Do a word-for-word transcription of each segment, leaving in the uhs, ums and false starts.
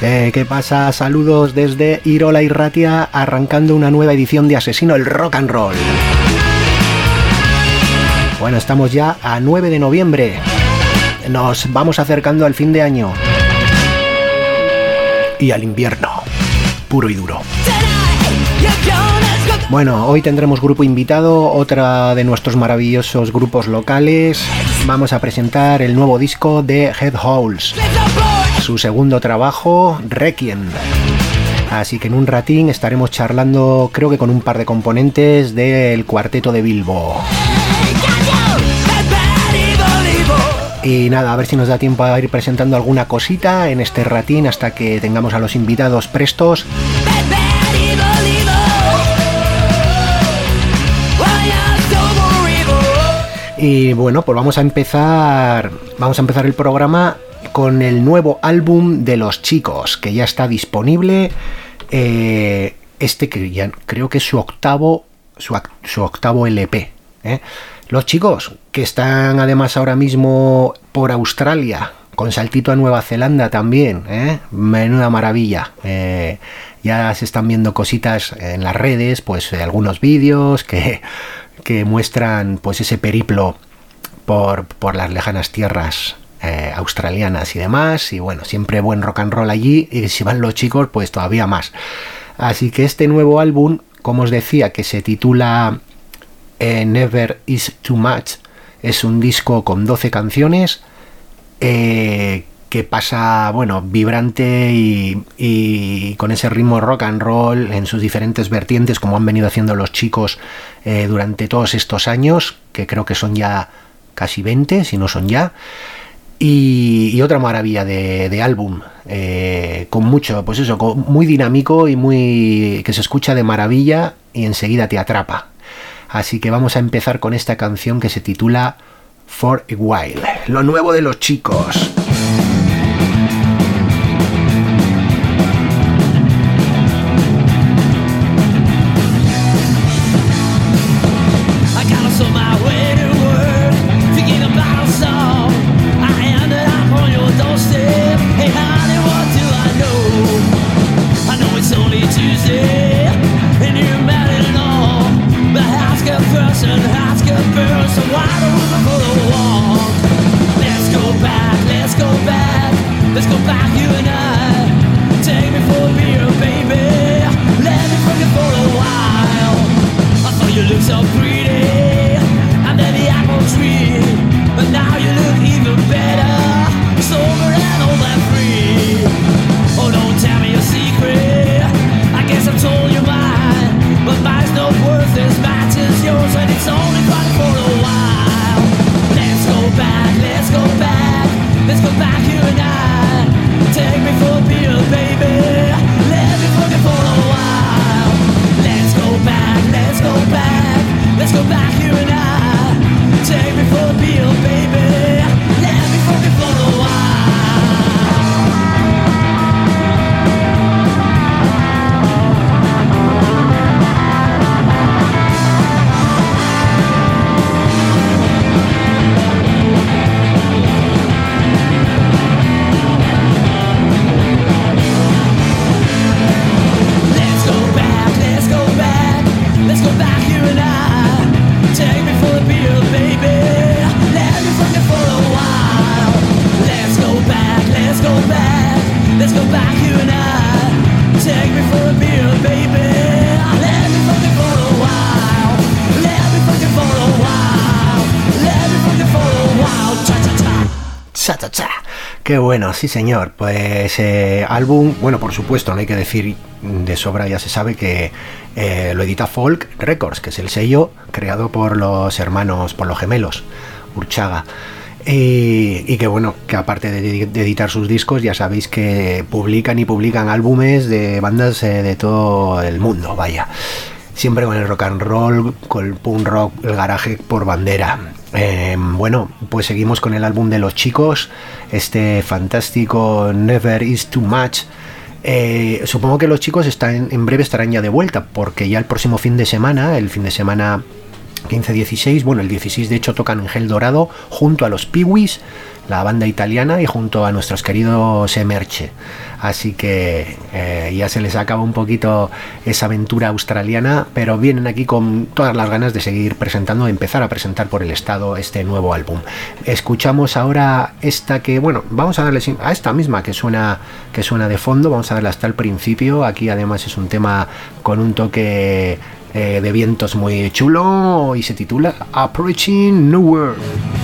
Eh, ¿Qué pasa? Saludos desde Irola Irratia, arrancando una nueva edición de Asesino el Rock and Roll. Bueno, estamos ya a nueve de noviembre. Nos vamos acercando al fin de año. Y al invierno, puro y duro. Bueno, hoy tendremos grupo invitado, otra de nuestros maravillosos grupos locales. Vamos a presentar el nuevo disco de Headholes, su segundo trabajo, Requiem. Así que en un ratín estaremos charlando, creo que con un par de componentes del cuarteto de Bilbo. Y nada, a ver si nos da tiempo a ir presentando alguna cosita en este ratín hasta que tengamos a los invitados prestos. Y bueno, pues vamos a empezar, vamos a empezar el programa con el nuevo álbum de Los Chicos, que ya está disponible. Eh, este que ya creo que es su octavo, su, su octavo L P. ¿eh? Los Chicos, que están además ahora mismo por Australia, con saltito a Nueva Zelanda también. ¿eh? Menuda maravilla. Eh, ya se están viendo cositas en las redes, pues algunos vídeos que... que muestran pues ese periplo por, por las lejanas tierras eh, australianas y demás, y bueno, siempre buen rock and roll allí, y si van Los Chicos pues todavía más. Así que este nuevo álbum, como os decía, que se titula eh, Never Is Too Much, es un disco con doce canciones eh, que pasa, bueno, vibrante y, y con ese ritmo rock and roll en sus diferentes vertientes, como han venido haciendo Los Chicos eh, durante todos estos años, que creo que son ya casi veinte, si no son ya. Y, y otra maravilla de, de álbum, eh, con mucho, pues eso, con, muy dinámico y muy que se escucha de maravilla y enseguida te atrapa. Así que vamos a empezar con esta canción que se titula For a While, lo nuevo de Los Chicos. Qué bueno, sí señor. Pues eh, álbum, bueno, por supuesto, no hay que decir de sobra, ya se sabe que eh, lo edita Folk Records, que es el sello creado por los hermanos, por los gemelos Urchaga. Y, y que bueno, que aparte de, de editar sus discos, ya sabéis que publican y publican álbumes de bandas eh, de todo el mundo, vaya. Siempre con el rock and roll, con el punk rock, el garaje por bandera. Eh, bueno, pues seguimos con el álbum de Los Chicos, este fantástico Never Is Too Much. Eh, supongo que Los Chicos están, en breve estarán ya de vuelta, porque ya el próximo fin de semana, el fin de semana quince dieciséis, bueno, el dieciséis de hecho tocan en Gel Dorado junto a los Piwis, la banda italiana, y junto a nuestros queridos Emerche. Así que eh, ya se les acaba un poquito esa aventura australiana, pero vienen aquí con todas las ganas de seguir presentando, de empezar a presentar por el estado este nuevo álbum. Escuchamos ahora esta que, bueno, vamos a darle a esta misma que suena, que suena de fondo, vamos a darle hasta el principio. Aquí además es un tema con un toque eh, de vientos muy chulo y se titula Approaching New World.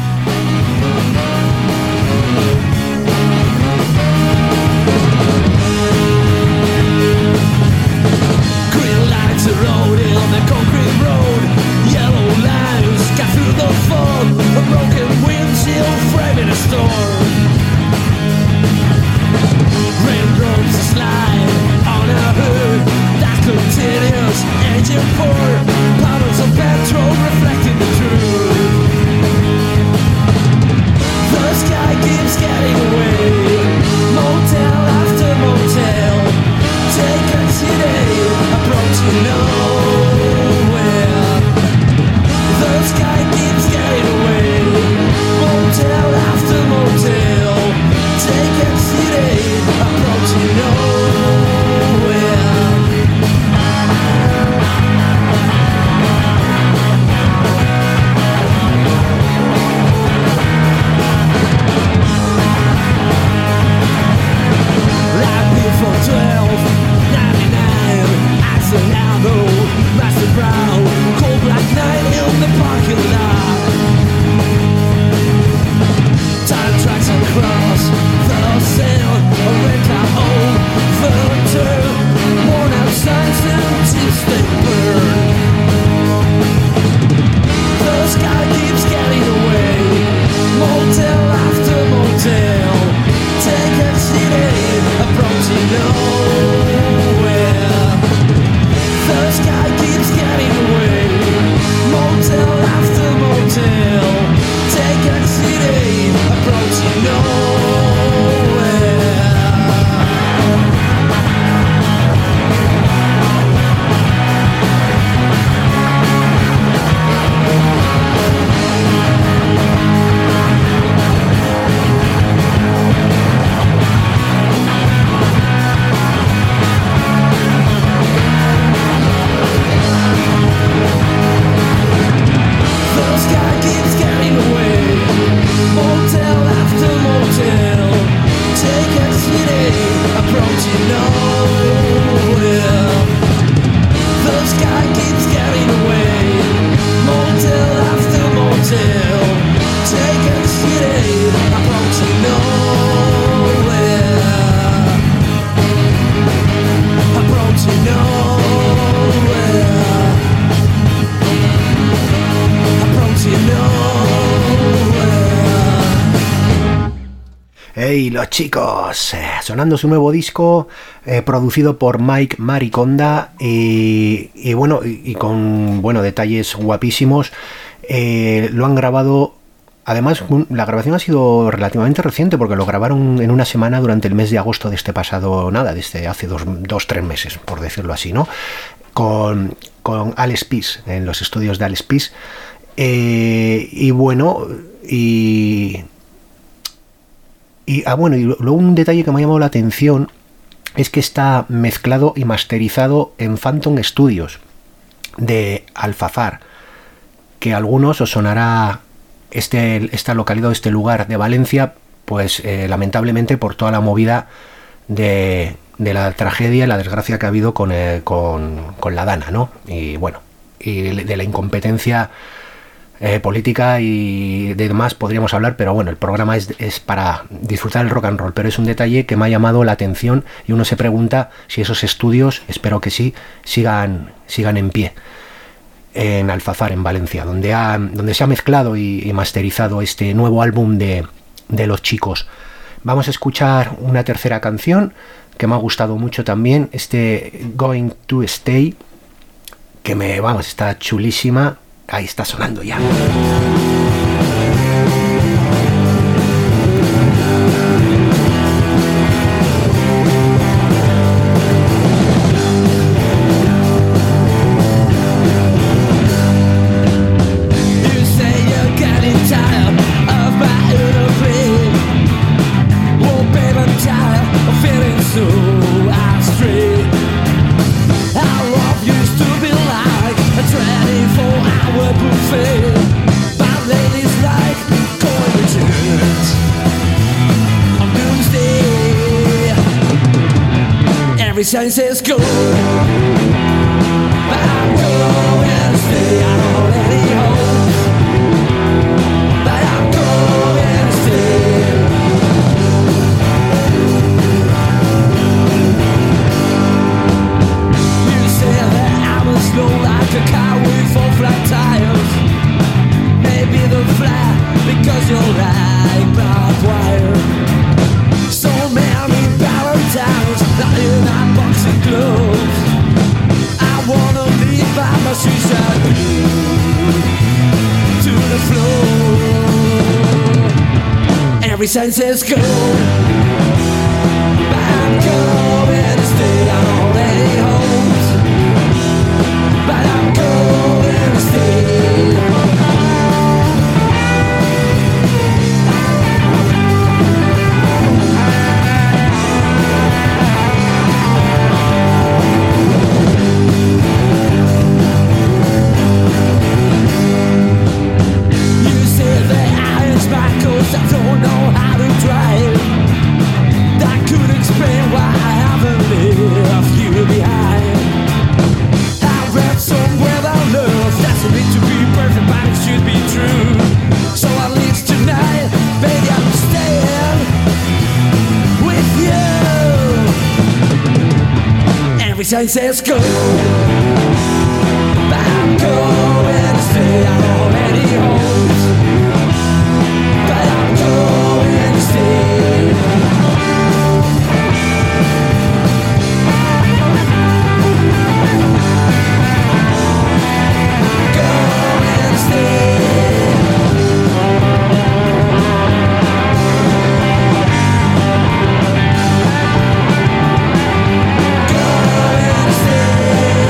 Hey, los chicos, eh, sonando su nuevo disco, eh, producido por Mike Mariconda y, y bueno, y, y con bueno detalles guapísimos. Eh, lo han grabado, además la grabación ha sido relativamente reciente porque lo grabaron en una semana durante el mes de agosto de este pasado, nada, desde hace dos, dos tres meses, por decirlo así, ¿no? Con, con Alex Pease, en los estudios de Alex Pease. Eh, y bueno, y... Y, ah, bueno, y luego un detalle que me ha llamado la atención es que está mezclado y masterizado en Phantom Studios de Alfafar, que a algunos os sonará este, esta localidad, este lugar de Valencia, pues eh, lamentablemente por toda la movida de, de la tragedia y la desgracia que ha habido con, eh, con, con la Dana, ¿no? Y bueno, y de la incompetencia Eh, política y de demás podríamos hablar, pero bueno, el programa es, es para disfrutar el rock and roll, pero es un detalle que me ha llamado la atención y uno se pregunta si esos estudios, espero que sí, sigan, sigan en pie en Alfafar, en Valencia, donde, ha, donde se ha mezclado y, y masterizado este nuevo álbum de, de los chicos. Vamos a escuchar una tercera canción que me ha gustado mucho también, este Going to Stay, que me, vamos, está chulísima. Ahí está sonando ya. Every sign says go, but I'm going to stay. I don't hold any hope, but I'm going to stay. You say that I was slow like a car with four flat tires. Maybe they'll fly because you're like barbed wire. So many Valentines, not in our boxing gloves. I wanna leave by my suicide blue to the floor. Every sign says go, but I'm going to stay. I don't hold any hopes, but I'm going to stay. I don't know how to drive. That could explain why I haven't left you behind. I read somewhere that love doesn't need to be perfect, but it should be true. So at least tonight, baby, I'm staying with you. Every sign says go, but I'm going to stay. I don't hold any hopes, but I'm going to stay. Going to stay. Going to stay.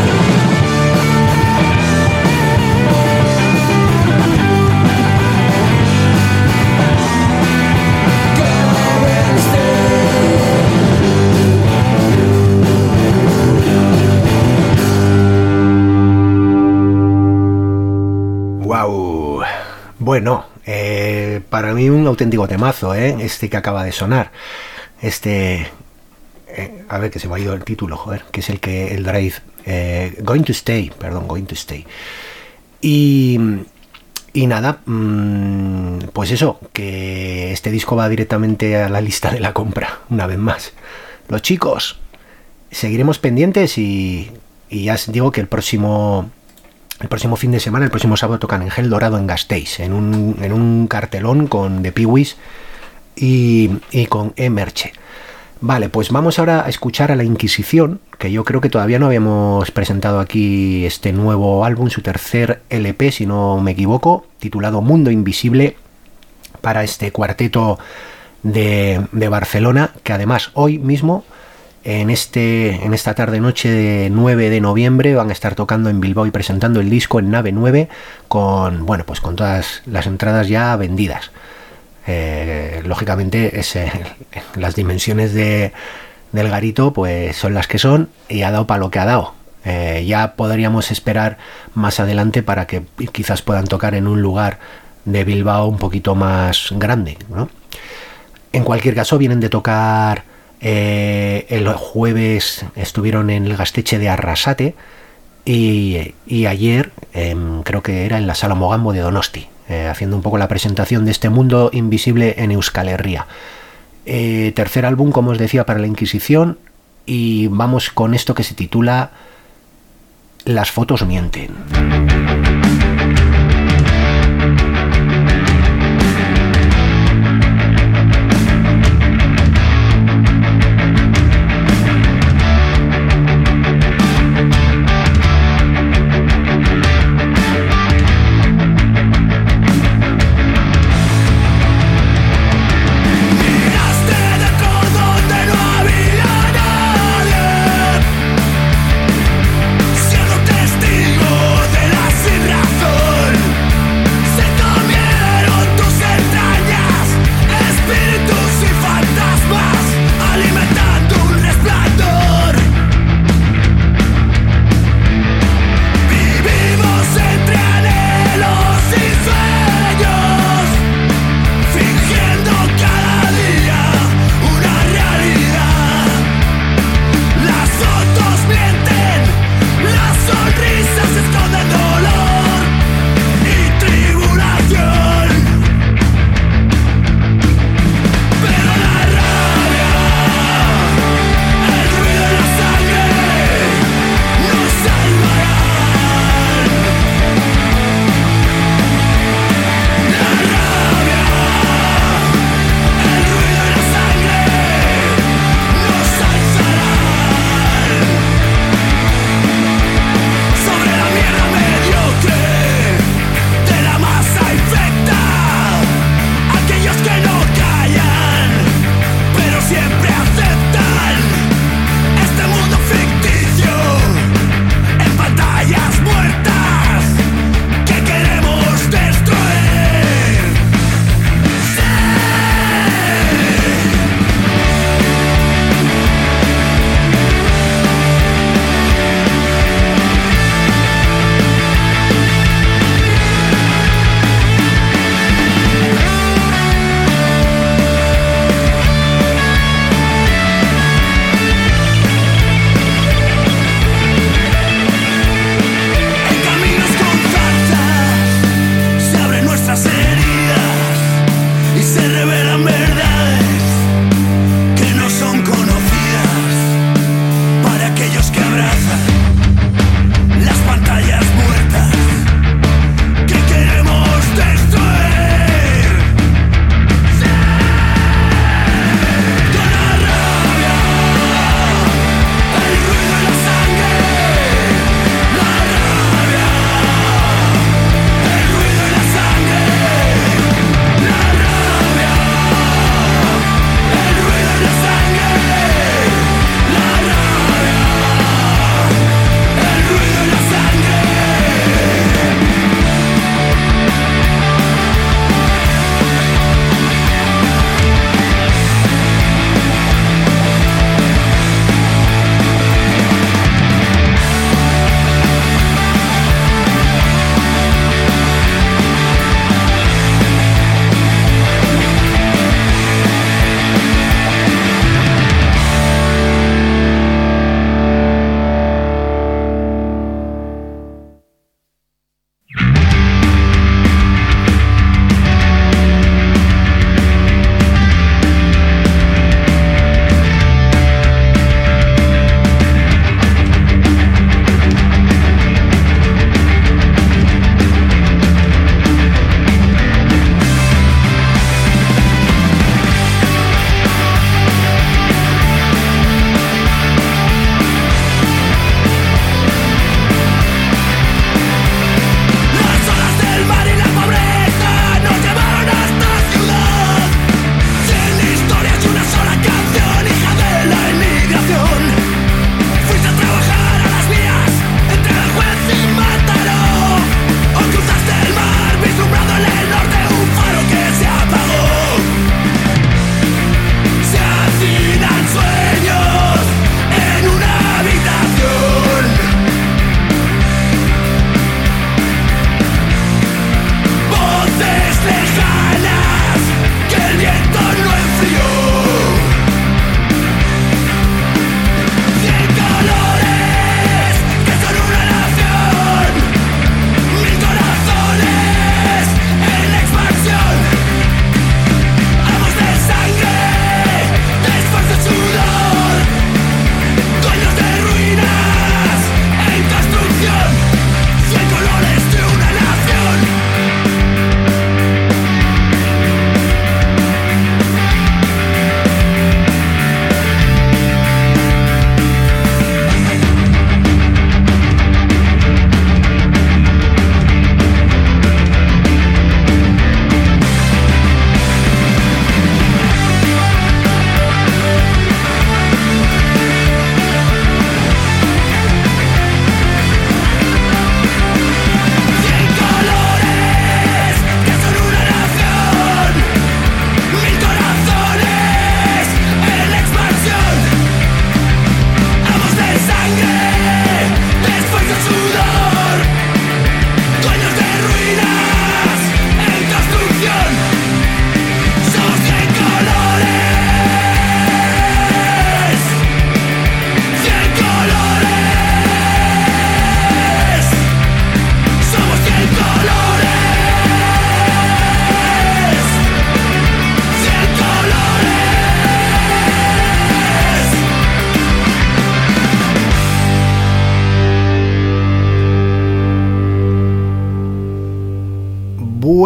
Wow. Bueno, eh, para mí un auténtico temazo, ¿eh? Este que acaba de sonar. Este... Eh, a ver, que se me ha ido el título, joder. Que es el que... El Drive... Eh, Going to Stay, perdón, Going to Stay. Y... Y nada, mmm, pues eso, que este disco va directamente a la lista de la compra, una vez más. Los chicos, seguiremos pendientes y, y ya os digo que el próximo el próximo fin de semana, el próximo sábado, tocan en Gel Dorado en Gasteiz, en un, en un cartelón con The Peewees y, y con E-Merche. Vale, pues vamos ahora a escuchar a La Inquisición, que yo creo que todavía no habíamos presentado aquí este nuevo álbum, su tercer L P, si no me equivoco, titulado Mundo Invisible, para este cuarteto de, de Barcelona, que además hoy mismo, en, este, en esta tarde-noche de nueve de noviembre, van a estar tocando en Bilbao y presentando el disco en Nave nueve, con, bueno, pues con todas las entradas ya vendidas. Eh, lógicamente es, eh, las dimensiones de, del garito pues son las que son y ha dado para lo que ha dado. Eh, ya podríamos esperar más adelante para que quizás puedan tocar en un lugar de Bilbao un poquito más grande, ¿no? En cualquier caso, vienen de tocar eh, el jueves, estuvieron en el Gasteche de Arrasate y, y ayer eh, creo que era en la Sala Mogambo de Donosti. Eh, haciendo un poco la presentación de este Mundo Invisible en Euskal Herria. Eh, tercer álbum, como os decía, para La Inquisición, y vamos con esto que se titula Las fotos mienten. Siendo testigo de la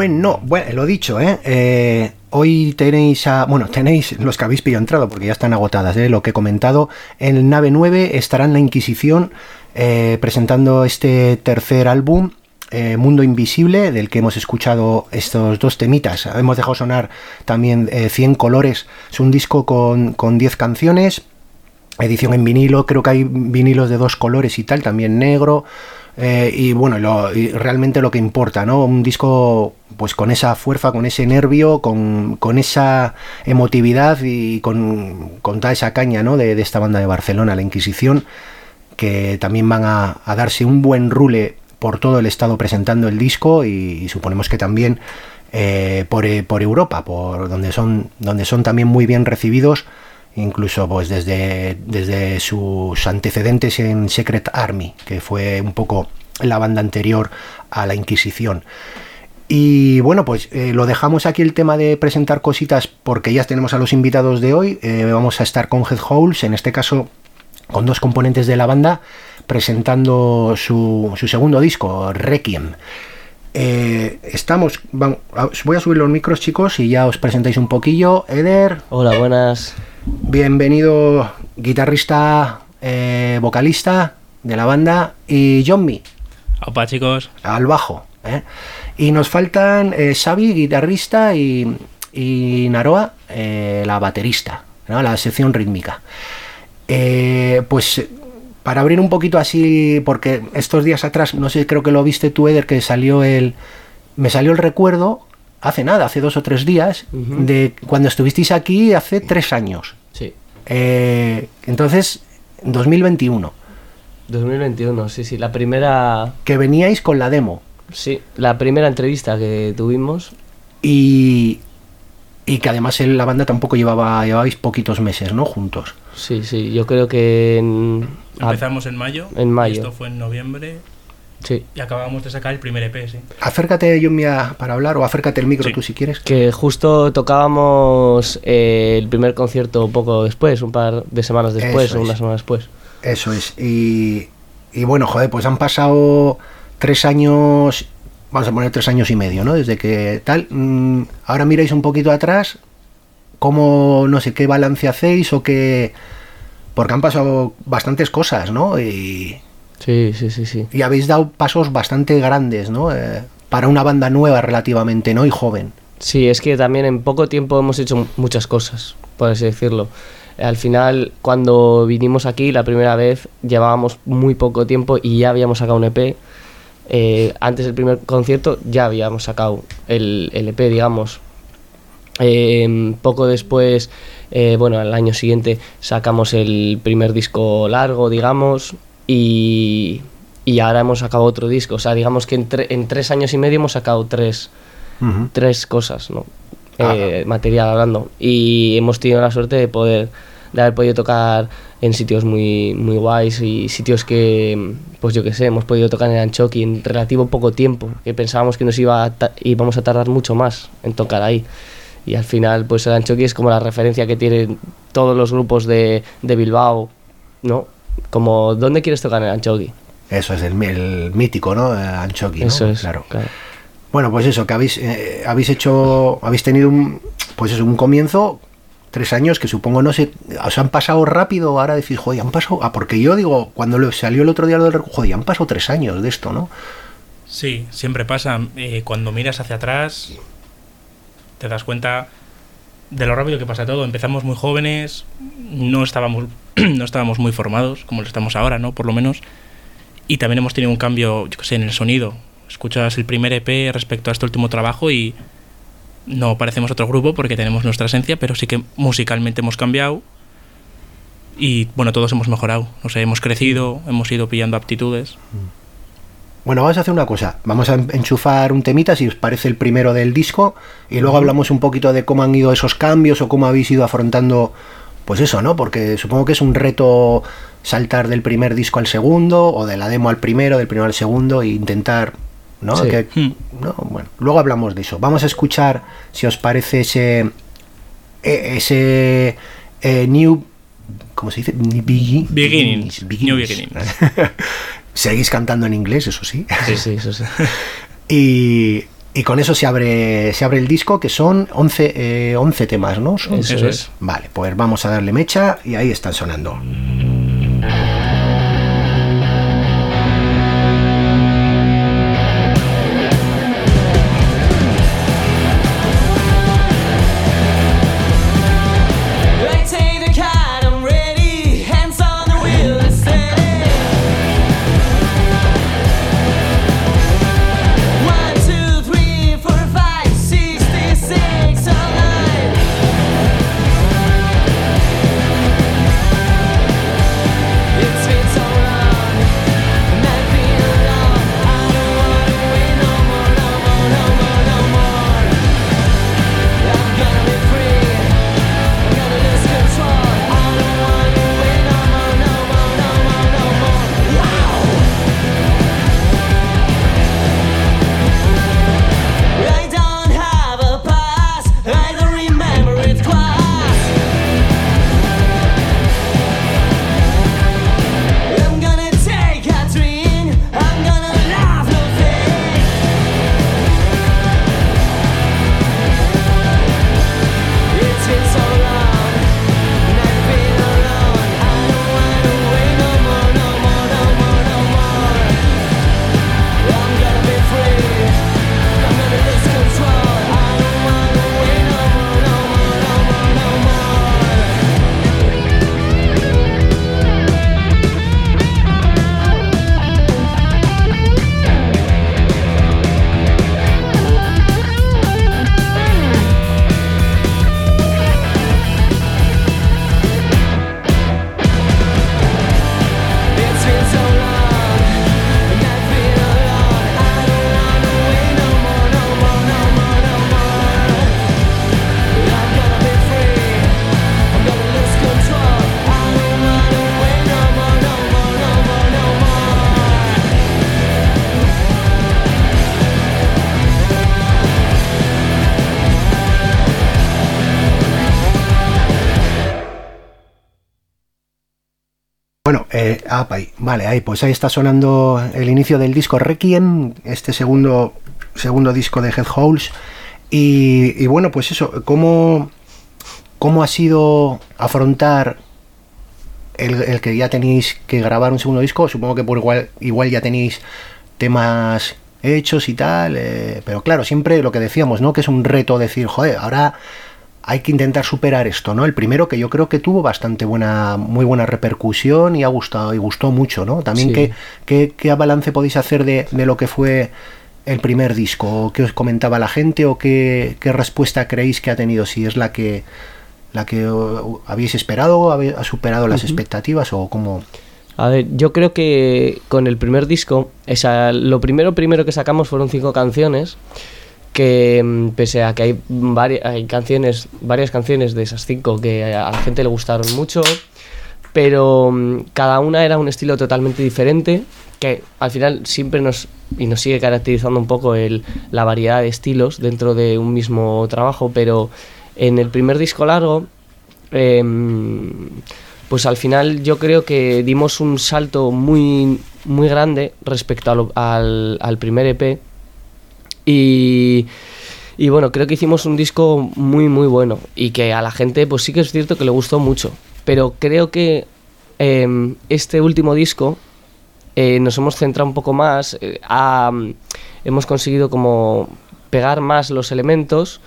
Bueno, bueno, lo dicho, ¿eh? eh hoy tenéis a... Bueno, tenéis los que habéis pillado entrado, porque ya están agotadas, ¿eh? Lo que he comentado. En Nave nueve estarán La Inquisición eh, presentando este tercer álbum, eh, Mundo Invisible, del que hemos escuchado estos dos temitas. Hemos dejado sonar también eh, cien colores. Es un disco con, con diez canciones, edición en vinilo. Creo que hay vinilos de dos colores y tal, también negro. Eh, y bueno, lo, y realmente lo que importa, ¿no? Un disco pues con esa fuerza, con ese nervio, con, con esa emotividad y con, con toda esa caña, ¿no? de, de esta banda de Barcelona, La Inquisición, que también van a, a darse un buen rule por todo el estado presentando el disco, y, y suponemos que también eh, por, por Europa, por donde son, donde son también muy bien recibidos, incluso pues desde, desde sus antecedentes en Secret Army, que fue un poco la banda anterior a La Inquisición. Y bueno, pues eh, lo dejamos aquí el tema de presentar cositas, porque ya tenemos a los invitados de hoy. Eh, vamos a estar con Head Holes, en este caso con dos componentes de la banda, presentando su, su segundo disco, Requiem. Eh, estamos, vamos, voy a subir los micros, chicos, y ya os presentáis un poquillo. Eder. Hola, buenas. Bienvenido, guitarrista, eh, vocalista de la banda, y Johnny. Opa, chicos. Al bajo, ¿eh? Y nos faltan eh, Xavi, guitarrista, y, y Naroa, eh, la baterista, ¿no? La sección rítmica. Eh, pues para abrir un poquito así, porque estos días atrás, no sé, creo que lo viste tú, Eder, que salió el, me salió el recuerdo hace nada, hace dos o tres días, uh-huh. de cuando estuvisteis aquí hace tres años. Sí. Eh, entonces, dos mil veintiuno. dos mil veintiuno, sí, sí. La primera... Que veníais con la demo. Sí, la primera entrevista que tuvimos. Y, y que además la banda tampoco llevaba, llevabais poquitos meses, ¿no? Juntos. Sí, sí, yo creo que... En... Empezamos en mayo. En mayo. Y esto fue en noviembre. Sí. Y acabamos de sacar el primer E P, sí. Acércate, Johnny, para hablar, o acércate el micro, sí, tú si quieres. Que justo tocábamos eh, el primer concierto poco después, un par de semanas después, o una semana después. Eso es. Y, y bueno, joder, pues han pasado tres años, vamos a poner tres años y medio, ¿no? Desde que tal. Mmm, ahora miráis un poquito atrás, cómo, no sé, qué balance hacéis o qué... Porque han pasado bastantes cosas, ¿no? Y... Sí, sí, sí, sí. Y habéis dado pasos bastante grandes, ¿no? Eh, para una banda nueva relativamente, ¿no? Y joven. Sí, es que también en poco tiempo hemos hecho muchas cosas, por así decirlo. Al final, cuando vinimos aquí la primera vez, llevábamos muy poco tiempo y ya habíamos sacado un E P. Eh, antes del primer concierto ya habíamos sacado el, el E P, digamos. Eh, poco después, eh, bueno, al año siguiente sacamos el primer disco largo, digamos. Y, y ahora hemos sacado otro disco. O sea, digamos que en, tre- en tres años y medio hemos sacado tres, uh-huh. tres cosas, ¿no? Eh, material hablando. Y hemos tenido la suerte de poder de haber podido tocar en sitios muy, muy guays y sitios que, pues yo qué sé, hemos podido tocar en Antxoki en relativo poco tiempo, que pensábamos que nos iba a ta- íbamos a tardar mucho más en tocar ahí. Y al final, pues el Antxoki es como la referencia que tienen todos los grupos de, de Bilbao, ¿no? Como, ¿dónde quieres tocar en Antxoki? Eso es el, el mítico, ¿no? Antxoki, ¿no? Eso es, claro. claro. Bueno, pues eso, que habéis eh, habéis hecho, habéis tenido un, pues eso, un comienzo, tres años que supongo, no sé, os han pasado rápido. Ahora decís, joder, han pasado, ah, porque yo digo, cuando lo, salió el otro día lo del, joder, han pasado tres años de esto, ¿no? Sí, siempre pasa. Eh, cuando miras hacia atrás, te das cuenta de lo rápido que pasa todo. Empezamos muy jóvenes, no estábamos no estábamos muy formados como lo estamos ahora, ¿no? Por lo menos. Y también hemos tenido un cambio, yo qué sé, en el sonido. Escuchas el primer E P respecto a este último trabajo y no parecemos otro grupo porque tenemos nuestra esencia, pero sí que musicalmente hemos cambiado y, bueno, todos hemos mejorado. No sé, hemos crecido, hemos ido pillando aptitudes. Bueno, vamos a hacer una cosa. Vamos a enchufar un temita, si os parece, el primero del disco, y luego hablamos un poquito de cómo han ido esos cambios o cómo habéis ido afrontando, pues eso, ¿no? Porque supongo que es un reto saltar del primer disco al segundo, o de la demo al primero, del primero al segundo, e intentar, ¿no? Sí. Que, no, bueno, luego hablamos de eso. Vamos a escuchar, si os parece, ese ese eh, New, ¿cómo se dice? Beginnings. Beginnings. New Beginnings. Seguís cantando en inglés, eso sí. Sí, sí, eso sí. y, Y con eso se abre se abre el disco, que son once, eh, once temas, ¿no? Son, Eso, eso es. Vale, pues vamos a darle mecha y ahí están sonando. Bueno, eh, ah, vale, ahí, pues ahí está sonando el inicio del disco Requiem, este segundo segundo disco de Headholes. Y, y bueno, pues eso, ¿cómo, cómo ha sido afrontar el, el que ya tenéis que grabar un segundo disco? Supongo que por igual, igual ya tenéis temas hechos y tal, eh, pero claro, siempre lo que decíamos, ¿no? Que es un reto decir, joder, ahora hay que intentar superar esto, ¿no? El primero, que yo creo que tuvo bastante buena, muy buena repercusión y ha gustado y gustó mucho, ¿no? También, sí. ¿qué, qué, qué balance podéis hacer de, de lo que fue el primer disco? ¿Qué os comentaba la gente o qué, qué respuesta creéis que ha tenido? Si es la que la que habéis esperado, ha superado las uh-huh. expectativas o cómo. A ver, yo creo que con el primer disco, esa, lo primero primero que sacamos fueron cinco canciones. Que pese a que hay, vari- hay canciones, varias canciones de esas cinco que a la gente le gustaron mucho, pero um, cada una era un estilo totalmente diferente, que al final siempre nos, y nos sigue caracterizando un poco el, la variedad de estilos dentro de un mismo trabajo, pero en el primer disco largo, eh, pues al final yo creo que dimos un salto muy, muy grande respecto a lo, al, al primer E P. Y, y bueno, creo que hicimos un disco muy muy bueno y que a la gente pues sí que es cierto que le gustó mucho, pero creo que eh, este último disco eh, nos hemos centrado un poco más, eh, a, hemos conseguido como pegar más los elementos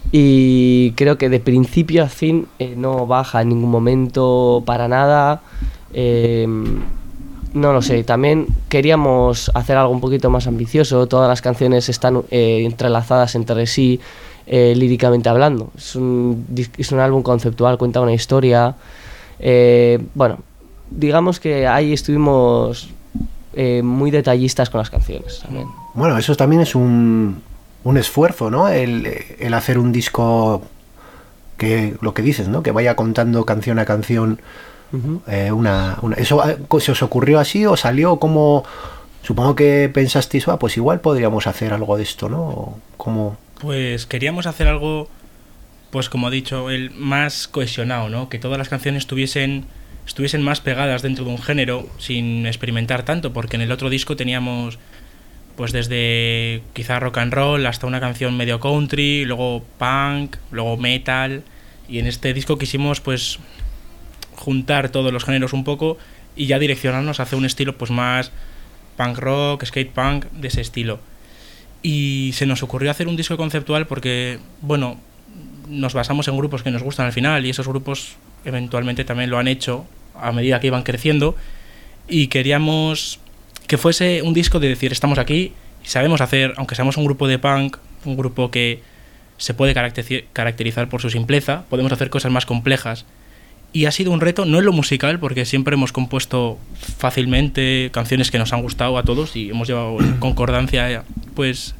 y creo que de principio a fin eh, no baja en ningún momento para nada. eh, No lo sé, también queríamos hacer algo un poquito más ambicioso. Todas las canciones están eh, entrelazadas entre sí, eh, líricamente hablando. Es un, es un álbum conceptual, cuenta una historia. Eh, bueno, digamos que ahí estuvimos eh, muy detallistas con las canciones también. Bueno, eso también es un, un esfuerzo, ¿no? El, el hacer un disco que, lo que dices, ¿no? Que vaya contando canción a canción. Uh-huh. Eh, una, una, ¿Eso se os ocurrió así o salió como? Supongo que pensasteis, ah, pues igual podríamos hacer algo de esto, ¿no? ¿Cómo? Pues queríamos hacer algo, pues como he dicho, el más cohesionado, ¿no? Que todas las canciones estuviesen, estuviesen más pegadas dentro de un género, sin experimentar tanto, porque en el otro disco teníamos pues desde quizá rock and roll hasta una canción medio country, luego punk, luego metal, y en este disco quisimos pues juntar todos los géneros un poco y ya direccionarnos hacia un estilo pues más punk rock, skate punk, de ese estilo. Y se nos ocurrió hacer un disco conceptual porque, bueno, nos basamos en grupos que nos gustan al final, y esos grupos eventualmente también lo han hecho a medida que iban creciendo, y queríamos que fuese un disco de decir, estamos aquí y sabemos hacer, aunque seamos un grupo de punk, un grupo que se puede caracterizar por su simpleza, podemos hacer cosas más complejas. Y ha sido un reto, no en lo musical, porque siempre hemos compuesto fácilmente canciones que nos han gustado a todos y hemos llevado en concordancia, pues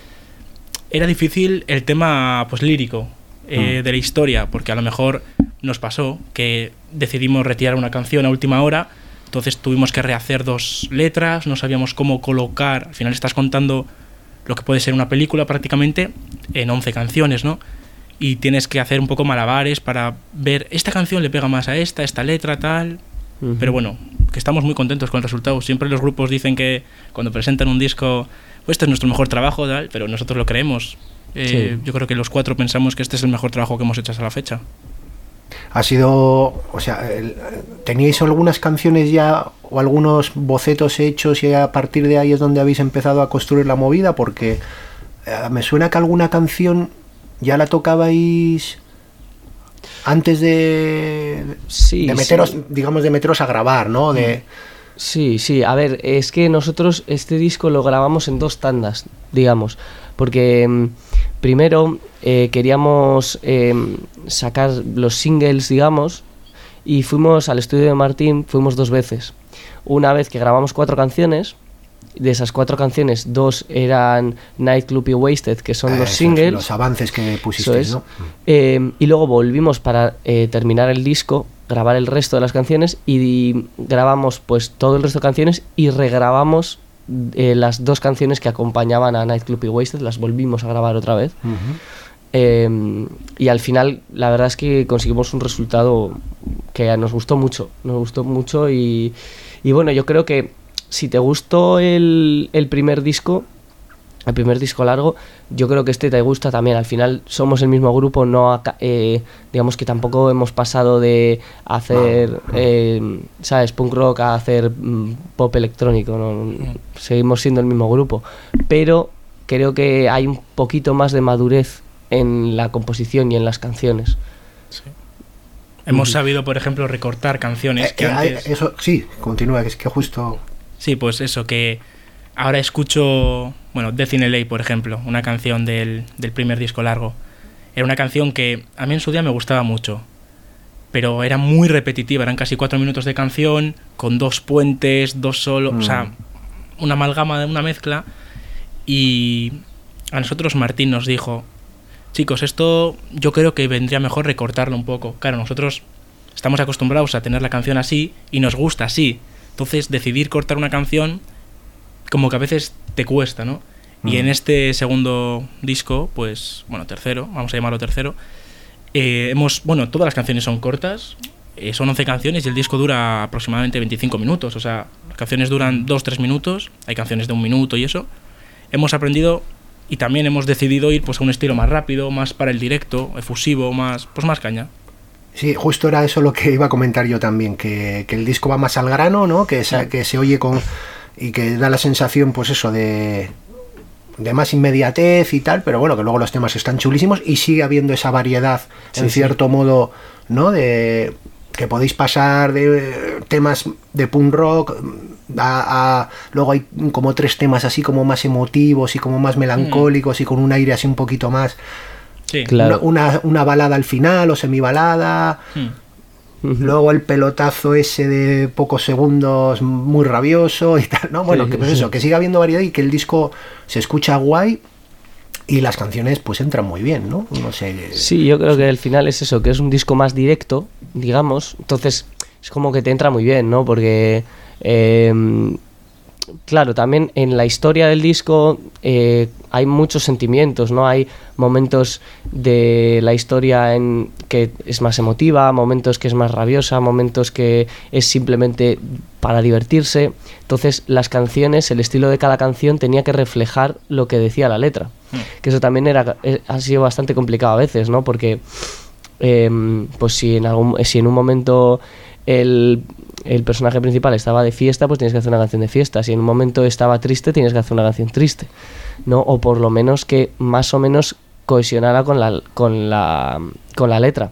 era difícil el tema pues lírico eh, de la historia, porque a lo mejor nos pasó que decidimos retirar una canción a última hora, entonces tuvimos que rehacer dos letras, no sabíamos cómo colocar, al final estás contando lo que puede ser una película prácticamente en once canciones, ¿no? Y tienes que hacer un poco malabares para ver, esta canción le pega más a esta, esta letra, tal. Uh-huh. Pero bueno, que estamos muy contentos con el resultado. Siempre los grupos dicen que cuando presentan un disco, pues este es nuestro mejor trabajo, tal, pero nosotros lo creemos. Eh, sí. Yo creo que los cuatro pensamos que este es el mejor trabajo que hemos hecho hasta la fecha. Ha sido, o sea, el, ¿teníais algunas canciones ya o algunos bocetos hechos y a partir de ahí es donde habéis empezado a construir la movida? Porque eh, me suena que alguna canción ya la tocabais antes de, sí, de meteros, sí. digamos, de meteros a grabar, ¿no? De... Sí, sí, a ver, es que nosotros este disco lo grabamos en dos tandas, digamos, porque eh, primero eh, queríamos eh, sacar los singles, digamos, y fuimos al estudio de Martín, fuimos dos veces. Una vez que grabamos cuatro canciones, de esas cuatro canciones, dos eran Nightclub y Wasted, que son eh, los singles. Los avances que pusiste, es, ¿no? Eh, y luego volvimos para eh, terminar el disco, grabar el resto de las canciones, y grabamos pues todo el resto de canciones y regrabamos eh, las dos canciones que acompañaban a Nightclub y Wasted, las volvimos a grabar otra vez. Uh-huh. Eh, y al final la verdad es que conseguimos un resultado que nos gustó mucho, nos gustó mucho y, y bueno, yo creo que si te gustó el, el primer disco, el primer disco largo, yo creo que este te gusta también. Al final somos el mismo grupo, no eh, digamos que tampoco hemos pasado de hacer, eh, ¿sabes?, punk rock a hacer mm, pop electrónico, ¿no? Seguimos siendo el mismo grupo, pero creo que hay un poquito más de madurez en la composición y en las canciones. Sí. Hemos sabido, por ejemplo, recortar canciones eh, que eh, antes... Eso, sí, continúa, que es que justo... Sí, pues eso, que ahora escucho, bueno, Death in L A, por ejemplo, una canción del, del primer disco largo. Era una canción que a mí en su día me gustaba mucho, pero era muy repetitiva, eran casi cuatro minutos de canción, con dos puentes, dos solos, mm. o sea, una amalgama, una mezcla, y a nosotros Martín nos dijo, chicos, esto yo creo que vendría mejor recortarlo un poco. Claro, nosotros estamos acostumbrados a tener la canción así y nos gusta así. Entonces, decidir cortar una canción como que a veces te cuesta, ¿no? Mm. Y en este segundo disco, pues, bueno, tercero, vamos a llamarlo tercero, eh, hemos, bueno, todas las canciones son cortas, eh, son once canciones y el disco dura aproximadamente veinticinco minutos, o sea, las canciones duran dos tres minutos, hay canciones de un minuto y eso. Hemos aprendido y también hemos decidido ir pues a un estilo más rápido, más para el directo, efusivo, más, pues más caña. Sí, justo era eso lo que iba a comentar yo también, que, que el disco va más al grano, ¿no? Que, esa, que se oye con y que da la sensación, pues eso, de, de más inmediatez y tal, pero bueno, que luego los temas están chulísimos y sigue habiendo esa variedad, sí, en cierto sí. modo, ¿no? De que podéis pasar de temas de punk rock a, a luego hay como tres temas así como más emotivos y como más melancólicos mm. y con un aire así un poquito más... Sí. Claro. Una, una, una balada al final o semibalada, hmm. uh-huh. luego el pelotazo ese de pocos segundos muy rabioso y tal, ¿no? Bueno, sí, que pues sí. eso, que siga habiendo variedad y que el disco se escucha guay y las canciones pues entran muy bien, ¿no? No sé. Sí, yo creo que al final es eso, que es un disco más directo, digamos, entonces es como que te entra muy bien, ¿no? Porque eh, claro, también en la historia del disco eh, hay muchos sentimientos, ¿no? Hay momentos de la historia en que es más emotiva, momentos que es más rabiosa, momentos que es simplemente para divertirse. Entonces las canciones, el estilo de cada canción tenía que reflejar lo que decía la letra. Mm. Que eso también era ha sido bastante complicado a veces, ¿no? Porque eh, pues si en algún si en un momento el el personaje principal estaba de fiesta, pues tienes que hacer una canción de fiesta. Si en un momento estaba triste, tienes que hacer una canción triste, ¿no? O por lo menos que más o menos cohesionara con la con la con la letra.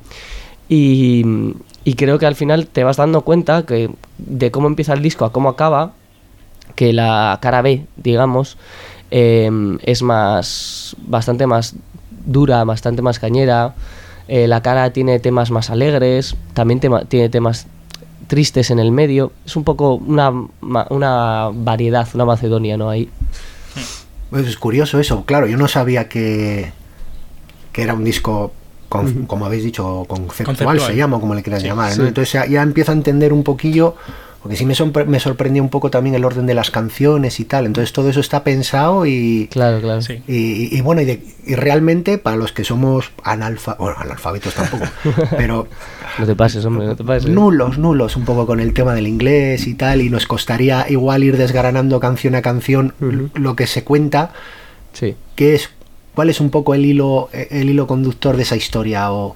Y, y creo que al final te vas dando cuenta que de cómo empieza el disco a cómo acaba, que la cara B, digamos, eh, es más bastante más dura, bastante más cañera. Eh, la cara tiene temas más alegres, también tema, tiene temas tristes en el medio. Es un poco una, una variedad, una Macedonia, ¿no? Ahí. Pues es curioso eso, claro, yo no sabía que, que era un disco, con, uh-huh. como habéis dicho, conceptual, conceptual, se llama, como le quieras sí, llamar, ¿no? Sí. Entonces ya, ya empiezo a entender un poquillo, porque sí me, sorpre- me sorprendió un poco también el orden de las canciones y tal, entonces todo eso está pensado y... Claro, claro. Sí. Y, y, y bueno, y, de, y realmente para los que somos analfa, bueno, analfabetos tampoco, pero... No te pases, hombre, no te pases. Nulos, nulos un poco con el tema del inglés y tal, y nos costaría igual ir desgranando canción a canción uh-huh. lo que se cuenta. Sí. ¿Qué es, ¿Cuál es un poco el hilo, el hilo conductor de esa historia? O...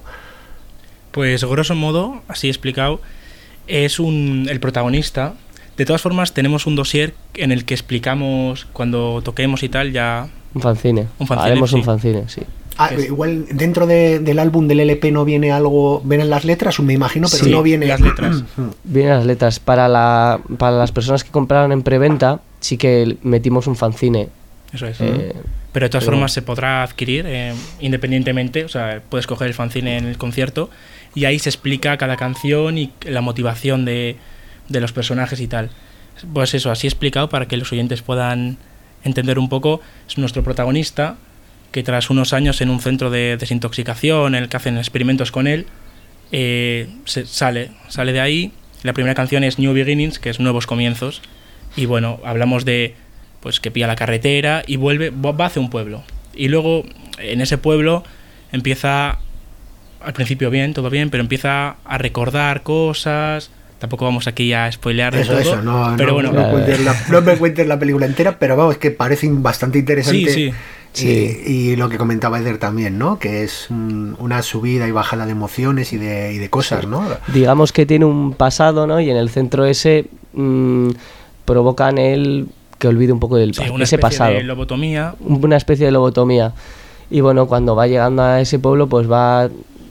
Pues grosso modo, así explicado, es un el protagonista. De todas formas, tenemos un dossier en el que explicamos cuando toquemos y tal ya... Un fanzine. Un fanzine, Haremos sí. un fanzine, sí. Ah, igual dentro de, del álbum del L P no viene algo, vienen las letras, me imagino, pero sí, no viene las letras. Vienen las letras. Para la para las personas que compraron en preventa, sí que metimos un fanzine. Eso es. Eh, pero de todas pero... formas se podrá adquirir eh, independientemente, o sea, puedes coger el fanzine en el concierto y ahí se explica cada canción y la motivación de, de los personajes y tal. Pues eso, así explicado para que los oyentes puedan entender un poco. Es nuestro protagonista, que tras unos años en un centro de desintoxicación en el que hacen experimentos con él, eh, se sale, sale de ahí. La primera canción es New Beginnings, que es Nuevos Comienzos, y bueno, hablamos de pues que pilla la carretera y vuelve, va hacia un pueblo, y luego en ese pueblo empieza, al principio bien, todo bien, pero empieza a recordar cosas. Tampoco vamos aquí a spoilear de eso, todo, eso, no, pero no, bueno, no, cuentes la, no me cuentes la película entera, pero vamos, que parece bastante interesante. Sí, sí. Sí. Y, y lo que comentaba Eder también, ¿no? Que es un, una subida y bajada de emociones y de, y de cosas, sí. ¿no? Digamos que tiene un pasado, ¿no? Y en el centro ese mmm, provocan el que olvide un poco del sí, ese una especie pasado. de lobotomía. Una especie de lobotomía. Y bueno, cuando va llegando a ese pueblo, pues va,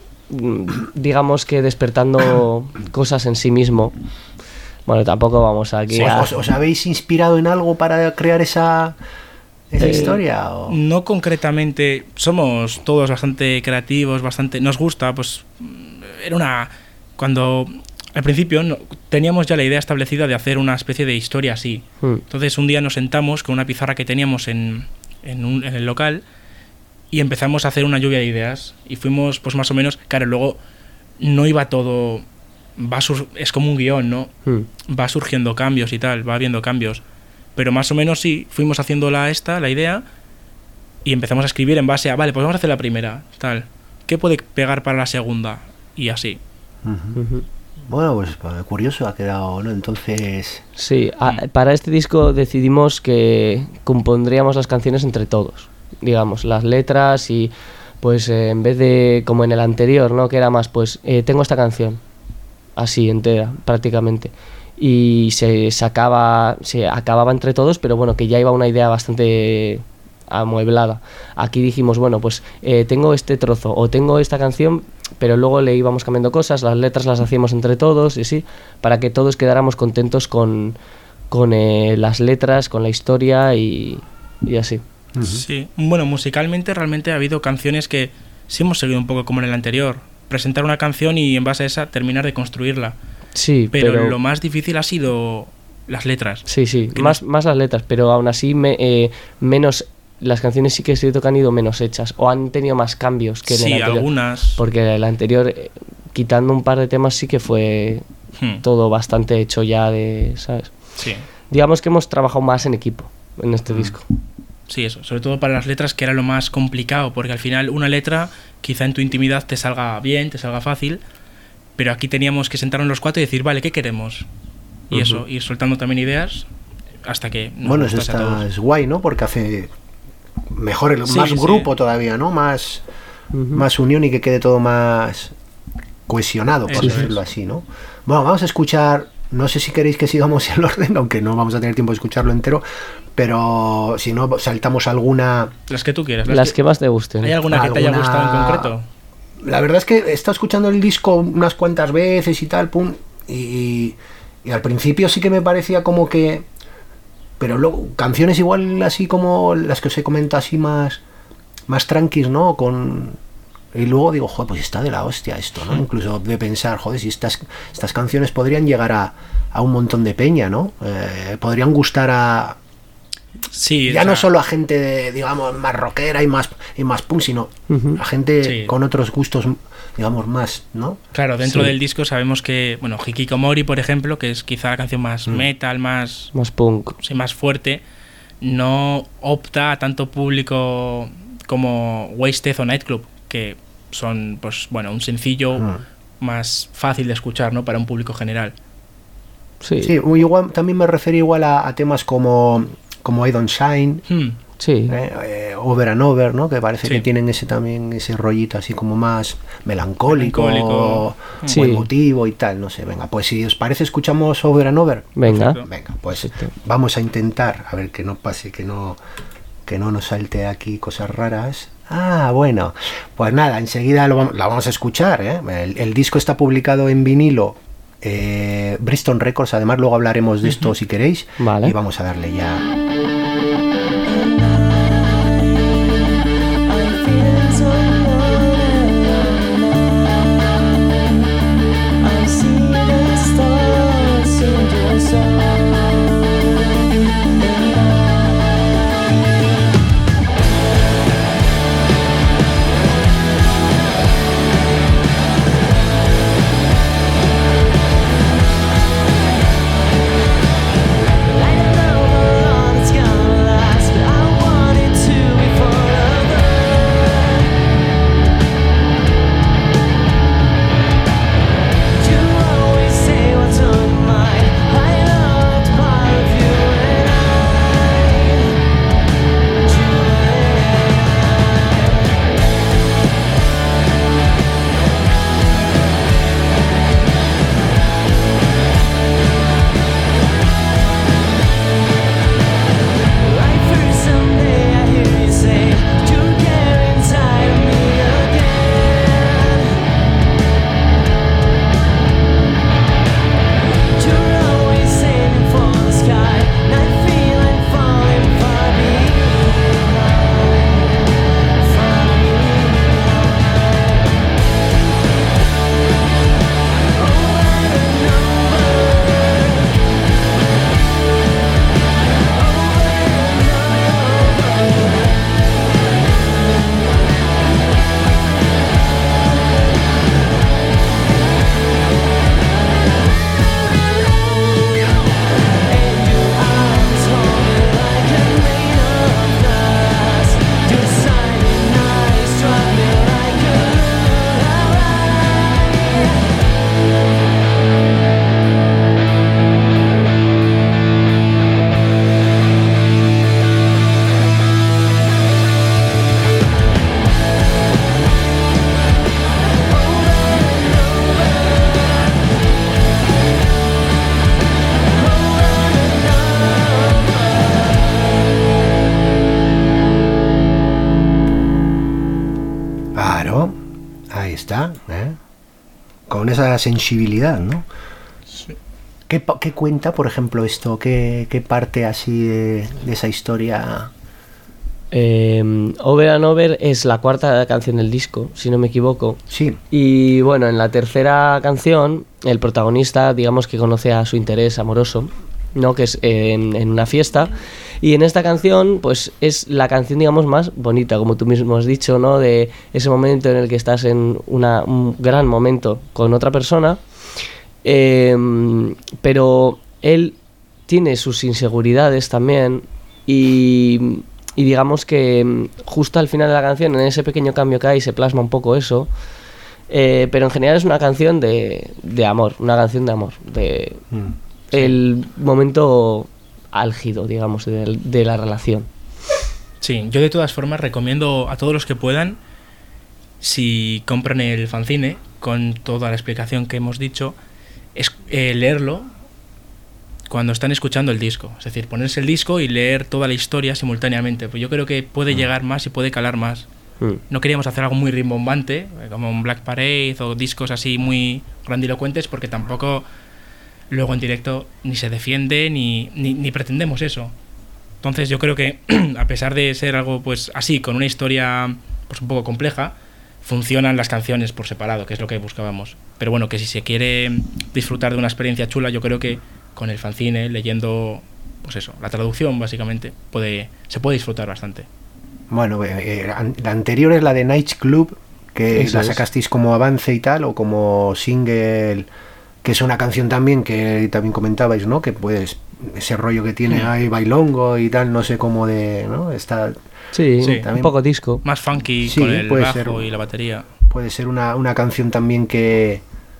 digamos que despertando cosas en sí mismo. Bueno, tampoco vamos aquí sí, a... ¿Os, ¿Os habéis inspirado en algo para crear esa... ¿Esa eh, historia? O... No concretamente, somos todos bastante creativos, bastante nos gusta, pues era una... Cuando al principio no, teníamos ya la idea establecida de hacer una especie de historia así. Hmm. Entonces un día nos sentamos con una pizarra que teníamos en, en, un, en el local y empezamos a hacer una lluvia de ideas y fuimos pues más o menos, claro, luego no iba todo... va sur, es como un guión, ¿no? Hmm. Va surgiendo cambios y tal, va habiendo cambios. Pero más o menos sí, fuimos haciendo la esta, la idea, y empezamos a escribir en base a, vale, pues vamos a hacer la primera, tal. ¿Qué puede pegar para la segunda? Y así. Uh-huh. Uh-huh. Bueno, pues curioso ha quedado, ¿no? Entonces... Sí, a, para este disco decidimos que compondríamos las canciones entre todos, digamos, las letras y pues eh, en vez de como en el anterior, ¿no? Que era más, pues eh, tengo esta canción, así entera, prácticamente. Y se sacaba, se acababa entre todos, pero bueno, que ya iba una idea bastante amueblada. Aquí dijimos, bueno, pues eh, tengo este trozo o tengo esta canción, pero luego le íbamos cambiando cosas, las letras las hacíamos entre todos y sí, para que todos quedáramos contentos con, con eh, las letras, con la historia y, y así. Uh-huh. Sí, bueno, musicalmente realmente ha habido canciones que sí hemos seguido un poco como en el anterior, presentar una canción y en base a esa terminar de construirla. Sí, pero, pero lo más difícil ha sido las letras. Sí, sí, más, no... más las letras, pero aún así me, eh, menos, las canciones sí que se han ido menos hechas o han tenido más cambios que en sí, el anterior. Algunas. Porque el anterior, eh, quitando un par de temas, sí que fue hmm. todo bastante hecho ya de, ¿sabes? Sí. digamos que hemos trabajado más en equipo en este mm. disco. Sí, eso, sobre todo para las letras, que era lo más complicado, porque al final una letra quizá en tu intimidad te salga bien, te salga fácil, pero aquí teníamos que sentarnos los cuatro y decir, vale, ¿qué queremos? Y uh-huh. eso, ir soltando también ideas hasta que nos bueno, eso está es guay, ¿no? Porque hace mejor, el, sí, más sí. grupo todavía, ¿no? Más, uh-huh. más unión y que quede todo más cohesionado, por eso decirlo es. así, ¿no? Bueno, vamos a escuchar, no sé si queréis que sigamos el orden, aunque no vamos a tener tiempo de escucharlo entero, pero si no, saltamos alguna... Las que tú quieras. Las, las que, que más te gusten. ¿Hay alguna, alguna que te haya gustado en concreto? La verdad es que he estado escuchando el disco unas cuantas veces y tal, pum, y, y al principio sí que me parecía como que... Pero luego, canciones igual así como las que os he comentado, así más, más tranquis, ¿no? Con... Y luego digo, joder, pues está de la hostia esto, ¿no? Incluso de pensar, joder, si estas, estas canciones podrían llegar a, a un montón de peña, ¿no? Eh, podrían gustar a... Sí, ya o sea, no solo a gente de, digamos, más rockera y más y más punk, sino uh-huh. a gente sí. con otros gustos, digamos, más, ¿no? Claro, dentro sí. del disco sabemos que, bueno, Hikikomori, por ejemplo, que es quizá la canción más mm. metal, más... Más punk. Sí, más fuerte, no opta a tanto público como Wasted o Nightclub, que son, pues, bueno, un sencillo mm. más fácil de escuchar, ¿no? Para un público general. Sí, sí, igual, también me refiero igual a, a temas como... como I Don't Shine, hmm. sí. eh, eh, Over and Over, ¿no? Que parece sí. que tienen ese también ese rollito así como más melancólico, melancólico. Sí. o emotivo y tal, no sé. Venga, pues si os parece escuchamos Over and Over. Venga, Perfecto. Venga, pues sí. vamos a intentar a ver que no pase, que no que no nos salte aquí cosas raras. Ah, bueno, pues nada, enseguida lo vamos, la vamos a escuchar, ¿eh? El, el disco está publicado en vinilo. Eh, Bristol Records, además luego hablaremos de esto uh-huh. si queréis, vale. y vamos a darle ya. ¿eh? Con esa sensibilidad, ¿no? Sí. ¿Qué, qué cuenta, por ejemplo, esto? ¿Qué, qué parte así de, de esa historia? Eh, Over and Over es la cuarta canción del disco, si no me equivoco. Sí. Y bueno, en la tercera canción, el protagonista, digamos que conoce a su interés amoroso, ¿no? Que es en, en una fiesta. Y en esta canción, pues es la canción, digamos, más bonita, como tú mismo has dicho, ¿no? De ese momento en el que estás en una, un gran momento con otra persona. Eh, pero él tiene sus inseguridades también y, y digamos que justo al final de la canción, en ese pequeño cambio que hay, se plasma un poco eso. Eh, pero en general es una canción de, de amor, una canción de amor, de Mm, sí. el momento álgido, digamos, de, de la relación. Sí, yo de todas formas recomiendo a todos los que puedan, si compran el fanzine con toda la explicación que hemos dicho, es eh, leerlo cuando están escuchando el disco. Es decir, ponerse el disco y leer toda la historia simultáneamente. Pues yo creo que puede llegar más y puede calar más. Mm. No queríamos hacer algo muy rimbombante, como un Black Parade o discos así muy grandilocuentes, porque tampoco luego en directo ni se defiende ni, ni, ni pretendemos eso. Entonces yo creo que a pesar de ser algo pues así, con una historia pues un poco compleja, funcionan las canciones por separado, que es lo que buscábamos. Pero bueno, que si se quiere disfrutar de una experiencia chula, yo creo que con el fanzine, leyendo pues eso, la traducción básicamente, puede, se puede disfrutar bastante. Bueno, eh, la anterior es la de Night Club, que Eso la es. sacasteis como avance y tal, o como single, que es una canción también que también comentabais, ¿no? Que pues ese rollo que tiene Mm. ahí bailongo y tal, no sé cómo de, ¿no? Está, Sí, Sí. un También- poco disco. Más funky Sí, con el puede bajo ser. y la batería. puede ser una, una canción también que,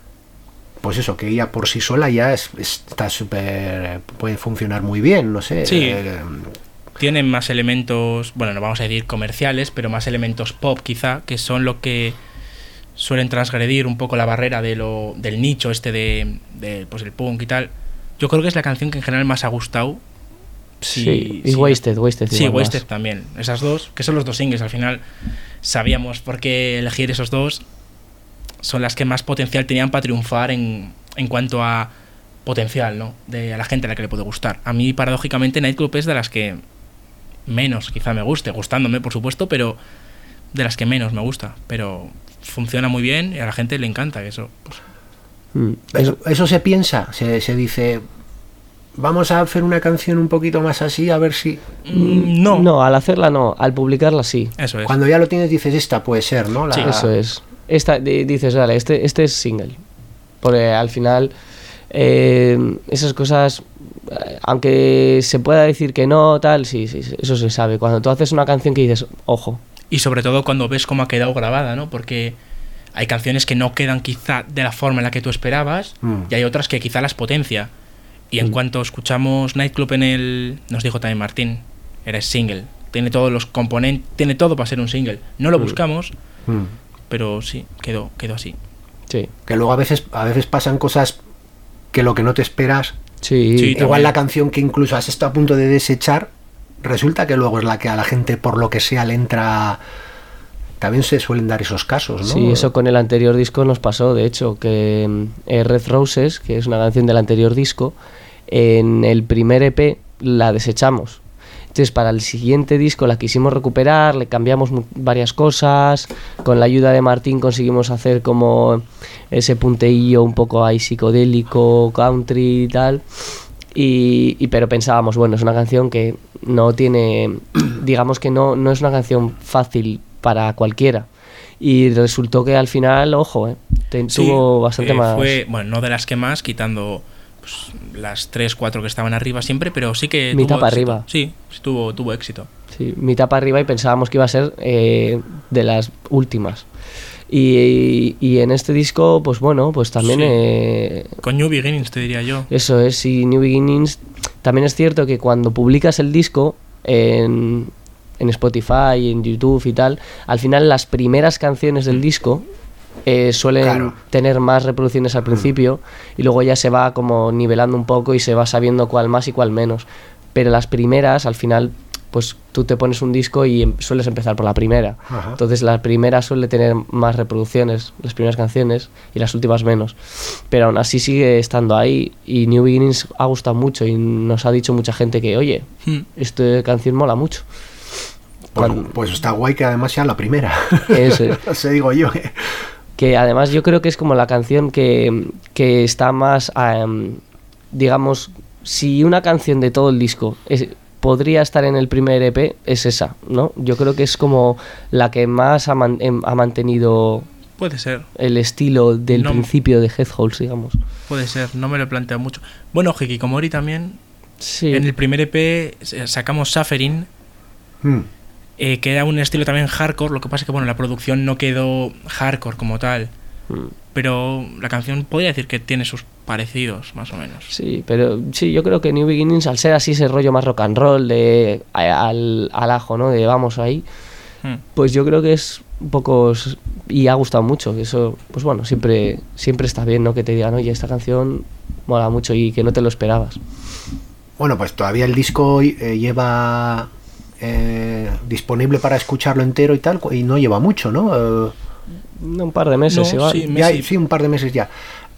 pues eso, que ella por sí sola ya es, está súper, puede funcionar muy bien, no sé. Sí. eh, Tienen más elementos, bueno, no vamos a decir comerciales, pero más elementos pop quizá, que son lo que suelen transgredir un poco la barrera de lo, del nicho este de, de pues el punk y tal. Yo creo que es la canción que en general más ha gustado. Sí, Sí, y sí. Wasted, Wasted. Sí, igual Wasted más. también. Esas dos, que son los dos singles, al final sabíamos por qué elegir esos dos. Son las que más potencial tenían para triunfar en, en cuanto a potencial, ¿no? De a la gente a la que le puede gustar. A mí, paradójicamente, Nightclub es de las que menos quizá me guste, gustándome, por supuesto, pero de las que menos me gusta. Pero funciona muy bien y a la gente le encanta eso. Pues, Mm. eso, eso se piensa, se, se dice, vamos a hacer una canción un poquito más así, a ver si... mm, no. No, al hacerla no, al publicarla sí. Eso es. Cuando ya lo tienes dices, esta puede ser, ¿no? La- Sí, Eso es. Esta, di- dices, vale, este, este es single. Porque al final, eh, esas cosas, eh, aunque se pueda decir que no, tal, sí, sí, sí, eso se sabe. Cuando tú haces una canción que dices, ojo, Y sobre todo cuando ves cómo ha quedado grabada, ¿no? Porque hay canciones que no quedan quizá de la forma en la que tú esperabas Mm. y hay otras que quizá las potencia. Y en Mm. cuanto escuchamos Nightclub en el... Nos dijo también Martín, eres single. Tiene todos los componentes, tiene todo para ser un single. No lo Mm. buscamos, Mm. pero sí, quedó, quedó así. sí. Que luego a veces, a veces pasan cosas que lo que no te esperas, Sí, Sí, igual también. la canción que incluso has estado a punto de desechar, resulta que luego es la que a la gente por lo que sea le entra... También se suelen dar esos casos, ¿no? sí, eso con el anterior disco nos pasó, de hecho, que mm, eh, Red Roses, que es una canción del anterior disco, en el primer E P la desechamos. Entonces, para el siguiente disco la quisimos recuperar, le cambiamos mu- varias cosas, con la ayuda de Martín conseguimos hacer como ese punteillo un poco ahí psicodélico, country y tal. Y, y pero pensábamos, bueno, es una canción que no tiene, digamos que no, no es una canción fácil para cualquiera. Y resultó que al final, ojo, eh, te- Sí, tuvo bastante eh, más... Fue, bueno, no de las que más, quitando pues, las tres, cuatro que estaban arriba siempre, pero sí que Mitad tuvo para éxito. arriba. Sí, sí tuvo, tuvo éxito. Sí, mitad para arriba y pensábamos que iba a ser eh, de las últimas. Y, y en este disco, pues bueno, pues también... Sí. eh, Con New Beginnings te diría yo. eso es, y New Beginnings... También es cierto que cuando publicas el disco en, en Spotify, en YouTube y tal, al final las primeras canciones del disco eh, suelen Claro. tener más reproducciones al principio y luego ya se va como nivelando un poco y se va sabiendo cuál más y cuál menos. Pero las primeras, al final, pues tú te pones un disco y em- sueles empezar por la primera. Ajá. Entonces la primera suele tener más reproducciones, las primeras canciones, y las últimas menos. Pero aún así sigue estando ahí y New Beginnings ha gustado mucho y nos ha dicho mucha gente que, oye, Hmm. esta canción mola mucho. Pues, Cuando- pues está guay que además sea la primera. Eso es. No sé, digo yo. eh. Que además yo creo que es como la canción que, que está más, em, digamos, si una canción de todo el disco es- podría estar en el primer E P, es esa, ¿no? Yo creo que es como la que más ha, man- em, ha mantenido Puede ser, el estilo del No. principio de Headholes, digamos. puede ser, no me lo he planteado mucho. Bueno, Hikikomori también Sí. En el primer E P sacamos Suffering, Mm. eh, que era un estilo también hardcore, lo que pasa es que bueno, la producción no quedó hardcore como tal, Mm. pero la canción podría decir que tiene sus parecidos, más o menos. Sí, pero sí, yo creo que New Beginnings, al ser así ese rollo más rock and roll, de a- al, al ajo, ¿no? De vamos ahí, Hmm. pues yo creo que es un poco... Y ha gustado mucho, que eso, pues bueno, siempre, siempre está bien, ¿no? Que te digan, oye, esta canción mola mucho y que no te lo esperabas. Bueno, pues todavía el disco eh, lleva eh, disponible para escucharlo entero y tal, y no lleva mucho, ¿no? Eh, Un par de meses No, igual. sí. ya, meses. sí, un par de meses ya.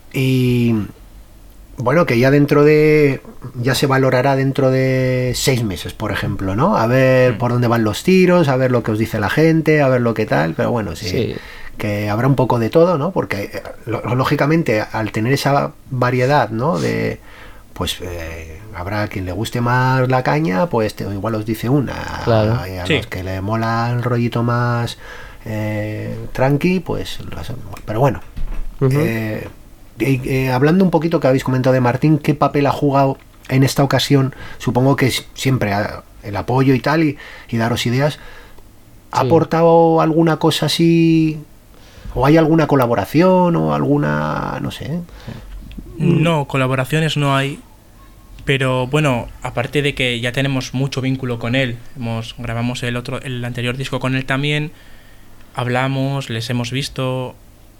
Y bueno, que ya dentro de... ya se valorará dentro de seis meses, por ejemplo, ¿no? A ver Mm. por dónde van los tiros, a ver lo que os dice la gente, a ver lo que tal, pero bueno, sí, Sí. que habrá un poco de todo, ¿no? Porque eh, lo- lógicamente al tener esa variedad, ¿no? De... pues eh, habrá quien le guste más la caña, pues te- igual os dice una. Claro. Y a Sí. los que le mola el rollito más eh, tranqui, pues... las- pero bueno. Ujú. Eh, eh, eh, hablando un poquito que habéis comentado de Martín, ¿qué papel ha jugado en esta ocasión? Supongo que es siempre ah, el apoyo y tal, y, y daros ideas. ¿Ha Sí. aportado alguna cosa así? ¿O hay alguna colaboración o alguna, no sé? No, colaboraciones no hay. Pero bueno, aparte de que ya tenemos mucho vínculo con él, hemos, grabamos el otro, el anterior disco con él también, hablamos, les hemos visto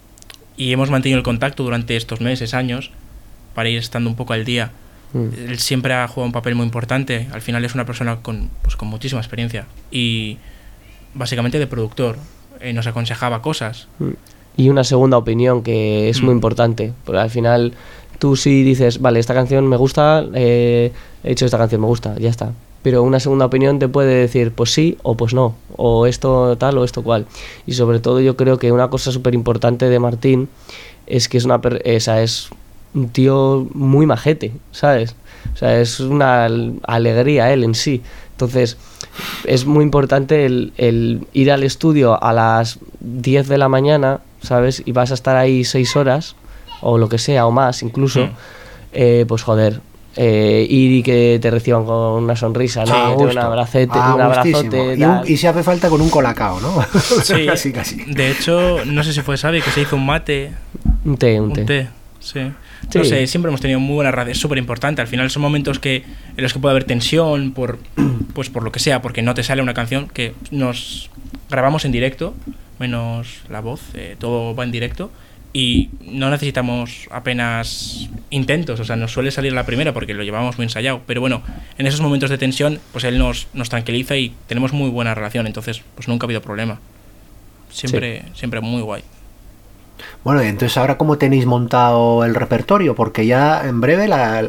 y hemos mantenido el contacto durante estos meses, años, para ir estando un poco al día. Mm. Él siempre ha jugado un papel muy importante. Al final es una persona con, pues, con muchísima experiencia y básicamente de productor. Eh, nos aconsejaba cosas. Y una segunda opinión que es Mm. muy importante, porque al final tú sí dices, vale, esta canción me gusta, eh, he hecho esta canción, me gusta, ya está. Pero una segunda opinión te puede decir, pues sí o pues no, o esto tal o esto cual. Y sobre todo yo creo que una cosa súper importante de Martín es que es una per- esa es un tío muy majete, ¿sabes? O sea, es una al- alegría él en sí. Entonces, es muy importante el, el ir al estudio a las diez de la mañana, ¿sabes? Y vas a estar ahí seis horas, o lo que sea, o más incluso. Mm. Eh, pues joder, eh, ir y que te reciban con una sonrisa, ¿no? A Que te den un gusto, abracete, a un gustísimo. abrazote, Y, un- tal. y si hace falta con un colacao, ¿no? Sí, casi, casi. De hecho, no sé si fue Xavi que se hizo un mate. Un té, un Un té. té, sí. Sí. No sé, siempre hemos tenido muy buena radio, es súper importante. Al final son momentos que en los que puede haber tensión por, pues por lo que sea, porque no te sale una canción que nos grabamos en directo, menos la voz, eh, todo va en directo y no necesitamos apenas intentos, o sea, nos suele salir la primera porque lo llevamos muy ensayado, pero bueno, en esos momentos de tensión, pues él nos, nos tranquiliza y tenemos muy buena relación, entonces pues nunca ha habido problema. Siempre, siempre muy guay. Bueno, y entonces ahora cómo tenéis montado el repertorio, porque ya en breve la...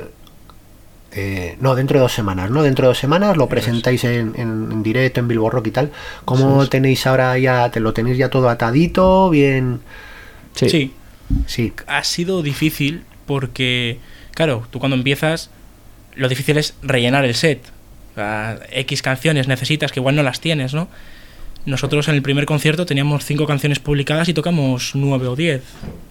eh, no, dentro de dos semanas, ¿no? Dentro de dos semanas lo Eso es. presentáis en, en- en directo en Bilbo Rock y tal. ¿Cómo Eso es. tenéis ahora ya? ¿Te lo tenéis ya todo atadito? Bien... Sí. Sí, Sí. ha sido difícil porque, claro, tú cuando empiezas, lo difícil es rellenar el set. O sea, X canciones necesitas que igual no las tienes, ¿no? Nosotros en el primer concierto teníamos cinco canciones publicadas y tocamos nueve o diez.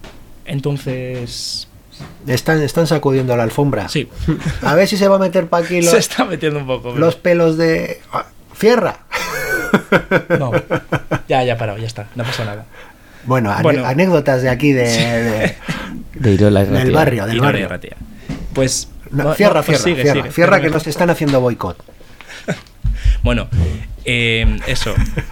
Entonces, Están, están sacudiendo la alfombra. sí, A ver si se va a meter para aquí se los, está metiendo un poco. pero- los pelos de... ¡Ah! ¡Cierra! No, ya, ya parado, ya está, no pasa nada. Bueno, ane- Bueno. anécdotas de aquí, de, de- De Irola y del Ratia. barrio, del Y no barrio. le ratea. Pues, No, no, cierra, no, pues cierra, sigue, cierra, sigue. cierra que Termina. nos están haciendo boicot. Bueno, eh, eso.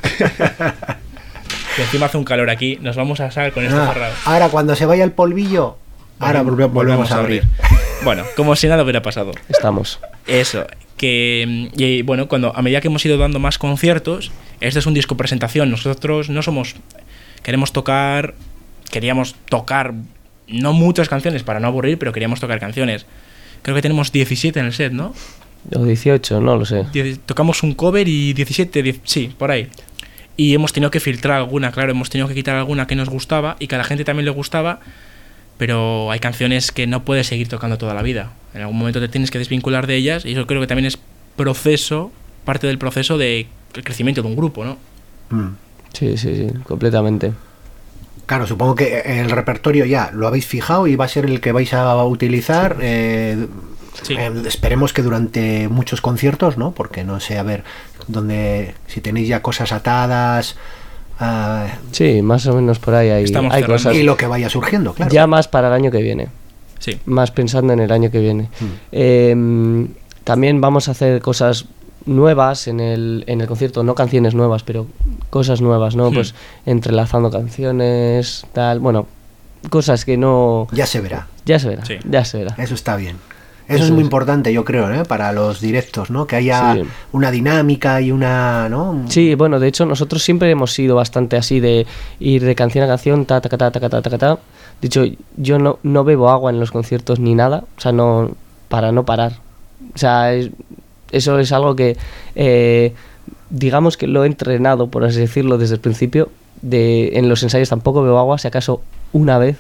Que encima hace un calor aquí, nos vamos a sacar con esto Ah, cerrado. ahora cuando se vaya el polvillo, ahora volve- volvemos, a abrir. Bueno, como si nada hubiera pasado. Estamos. Eso, que mm, y bueno, cuando a medida que hemos ido dando más conciertos, este es un disco presentación. Nosotros no somos, queremos tocar, queríamos tocar no muchas canciones para no aburrir, pero queríamos tocar canciones. Creo que tenemos diecisiete en el set, ¿no? O dieciocho, no lo sé. Die- tocamos un cover y diecisiete, diez, sí, por ahí. Y hemos tenido que filtrar alguna, claro, hemos tenido que quitar alguna que nos gustaba y que a la gente también le gustaba, pero hay canciones que no puedes seguir tocando toda la vida. En algún momento te tienes que desvincular de ellas y eso creo que también es proceso, parte del proceso de el crecimiento de un grupo, ¿no? Mm. Sí, sí, sí, completamente. Claro, supongo que el repertorio ya lo habéis fijado y va a ser el que vais a utilizar. eh, Sí. Eh, esperemos que durante muchos conciertos, ¿no? Porque no sé, a ver, donde si tenéis ya cosas atadas, uh, Sí, más o menos por ahí hay, Estamos hay cerrando. cosas. y lo que vaya surgiendo, claro. Ya más para el año que viene. Sí. Más pensando en el año que viene. Mm. Eh, también vamos a hacer cosas nuevas en el, en el concierto, no canciones nuevas, pero cosas nuevas, ¿no? Hmm. Pues entrelazando canciones, tal, bueno, cosas que no... Ya se verá. Ya se verá, Sí. ya se verá. Eso está bien. Eso, Eso es muy es. importante, yo creo, ¿eh? Para los directos, ¿no? Que haya Sí. una dinámica y una, ¿no? Sí, bueno, de hecho nosotros siempre hemos sido bastante así de ir de canción a canción, ta, ta, ta, ta, ta, ta, ta, ta, ta. De hecho, yo no, no bebo agua en los conciertos ni nada, o sea, no, para no parar. O sea, es- eso es algo que, eh, digamos que lo he entrenado, por así decirlo, desde el principio. De, en los ensayos tampoco bebo agua, si acaso una vez.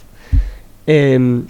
Em,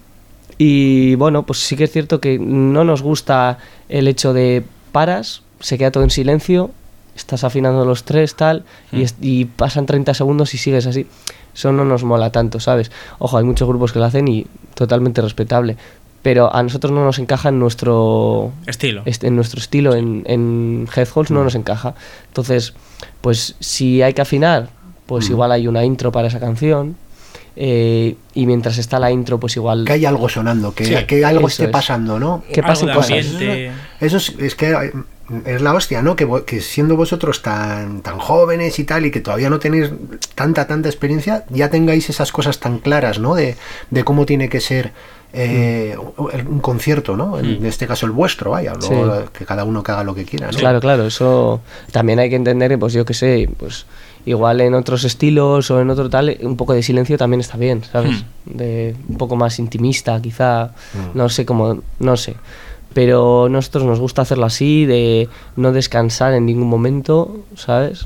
y bueno, pues sí que es cierto que no nos gusta el hecho de paras, se queda todo en silencio, estás afinando los tres, tal, y, es- y pasan treinta segundos y sigues así. Eso no nos mola tanto, ¿sabes? Ojo, hay muchos grupos que lo hacen y totalmente respetable. Pero a nosotros no nos encaja en nuestro Estilo. est- en nuestro estilo, en, en Headholds no nos encaja. Entonces, pues si hay que afinar, pues igual hay una intro para esa canción. eh, y mientras está la intro, pues igual... Que haya algo sonando, que, Sí, que algo eso esté es. pasando, ¿no? Que Algo pasen de cosas. ambiente. Eso es, es que eh, es la hostia, ¿no? Que, vo- que siendo vosotros tan, tan jóvenes y tal, y que todavía no tenéis tanta, tanta experiencia, ya tengáis esas cosas tan claras, ¿no? De, de cómo tiene que ser eh, un concierto, ¿no? En Mm. este caso el vuestro, vaya, luego Sí. que cada uno que haga lo que quiera, ¿no? Claro, claro, eso también hay que entender, que, pues yo que sé, pues igual en otros estilos o en otro tal, un poco de silencio también está bien, ¿sabes? De un poco más intimista, quizá, Mm. no sé cómo, no sé. Pero nosotros nos gusta hacerlo así, de no descansar en ningún momento, ¿sabes?